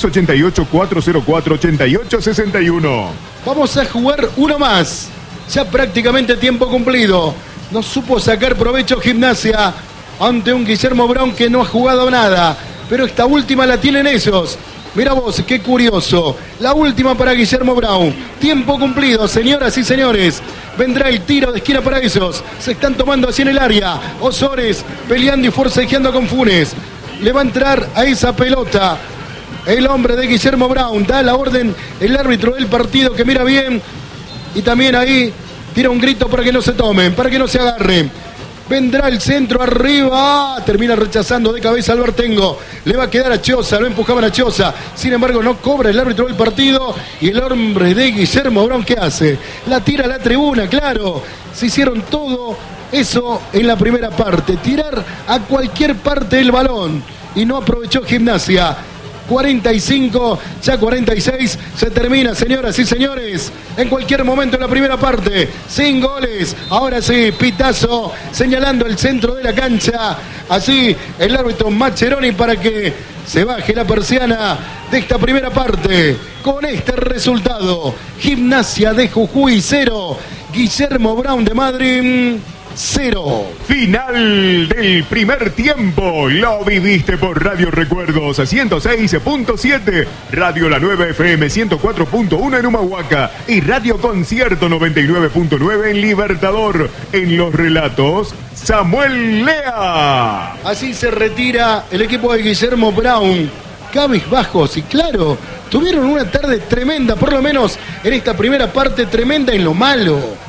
Speaker 2: 388-404-8861.
Speaker 1: Vamos a jugar uno más. Ya prácticamente tiempo cumplido. No supo sacar provecho Gimnasia ante un Guillermo Brown que no ha jugado nada. Pero esta última la tienen ellos. Mira vos, qué curioso. La última para Guillermo Brown. Tiempo cumplido, señoras y señores. Vendrá el tiro de esquina para ellos. Se están tomando así en el área. Osores peleando y forcejeando con Funes. Le va a entrar a esa pelota el hombre de Guillermo Brown. Da la orden el árbitro del partido, que mira bien. Y también ahí tira un grito para que no se tomen, para que no se agarren. Vendrá el centro arriba. Termina rechazando de cabeza Albertengo. Le va a quedar a Chiosa. Lo empujaban a Chiosa. Sin embargo, no cobra el árbitro del partido. Y el hombre de Guillermo Brown, ¿qué hace? La tira a la tribuna, claro. Se hicieron todo eso en la primera parte. Tirar a cualquier parte el balón. Y no aprovechó Gimnasia. 45, ya 46, se termina, señoras y señores, en cualquier momento en la primera parte, sin goles. Ahora sí, pitazo, señalando el centro de la cancha, así el árbitro Mascheroni para que se baje la persiana de esta primera parte. Con este resultado, Gimnasia de Jujuy 0, Guillermo Brown de Madryn 0.
Speaker 2: Final del primer tiempo. Lo viviste por Radio Recuerdos 106.7, Radio La Nueva FM 104.1 en Humahuaca y Radio Concierto 99.9 en Libertador. En los relatos, Samuel Lea.
Speaker 1: Así se retira el equipo de Guillermo Brown. Cabizbajos y claro, tuvieron una tarde tremenda, por lo menos en esta primera parte, tremenda en lo malo.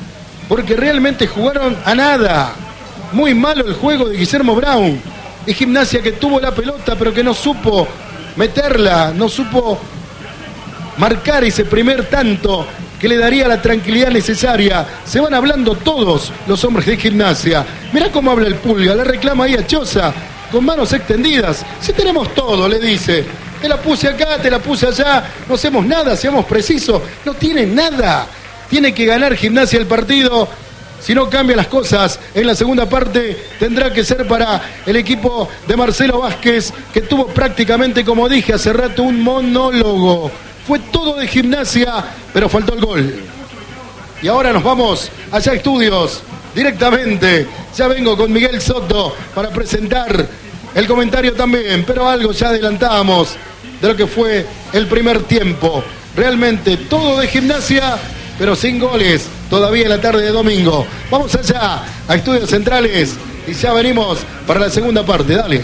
Speaker 1: porque realmente jugaron a nada. Muy malo el juego de Guillermo Brown. Y Gimnasia que tuvo la pelota, pero que no supo meterla, no supo marcar ese primer tanto que le daría la tranquilidad necesaria. Se van hablando todos los hombres de Gimnasia. Mirá cómo habla el Pulga, le reclama ahí a Choza, con manos extendidas. Si tenemos todo, le dice. Te la puse acá, te la puse allá, no hacemos nada, seamos precisos. No tiene nada. Tiene que ganar Gimnasia el partido. Si no cambian las cosas en la segunda parte, tendrá que ser para el equipo de Marcelo Vázquez, que tuvo prácticamente, como dije hace rato, un monólogo. Fue todo de Gimnasia, pero faltó el gol. Y ahora nos vamos allá a estudios, directamente. Ya vengo con Miguel Soto para presentar el comentario también, pero algo ya adelantamos de lo que fue el primer tiempo. Realmente todo de Gimnasia, pero sin goles todavía en la tarde de domingo. Vamos allá a estudios centrales y ya venimos para la segunda parte. Dale.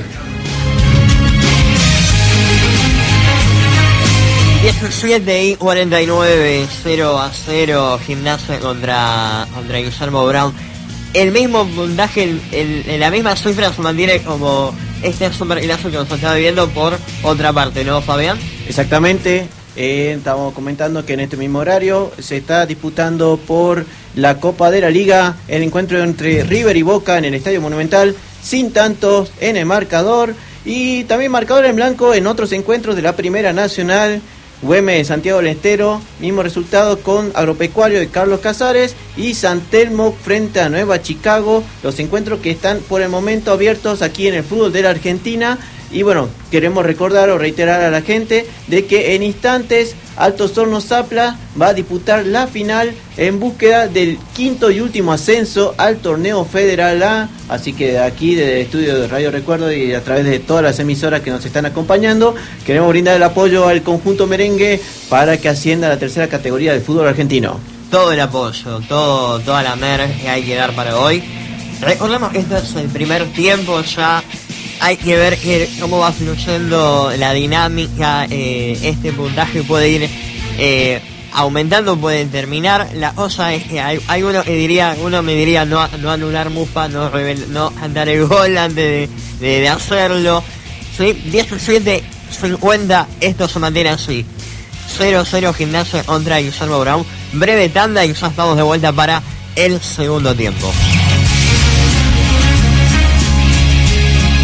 Speaker 4: 17:49, 0-0, Gimnasia contra Guillermo Brown. El mismo puntaje, en la misma cifra se mantiene como este superclásico que nos está viviendo por otra parte, ¿no, Fabián?
Speaker 3: Exactamente. Estamos comentando que en este mismo horario se está disputando por la Copa de la Liga el encuentro entre River y Boca en el Estadio Monumental, sin tantos en el marcador y también marcador en blanco en otros encuentros de la Primera Nacional. Güemes, Santiago del Estero, mismo resultado con Agropecuario de Carlos Casares y San Telmo frente a Nueva Chicago, los encuentros que están por el momento abiertos aquí en el fútbol de la Argentina. Y bueno, queremos recordar o reiterar a la gente de que en instantes Altos Hornos Zapla va a disputar la final en búsqueda del quinto y último ascenso al torneo Federal A. Así que aquí desde el estudio de Radio Recuerdo y a través de todas las emisoras que nos están acompañando, queremos brindar el apoyo al conjunto merengue para que ascienda a la tercera categoría del fútbol argentino.
Speaker 4: Todo el apoyo, toda la mer que hay que dar para hoy. Recordemos que este es el primer tiempo ya. Hay que ver cómo va fluyendo la dinámica, este puntaje puede ir aumentando, puede terminar. La cosa es que hay uno me diría no anular Mufa, no andar el gol antes de hacerlo. ¿Sí? 17:50, esto se mantiene así. 0-0 Gimnasia contra Guillermo Brown. Breve tanda y ya estamos de vuelta para el segundo tiempo.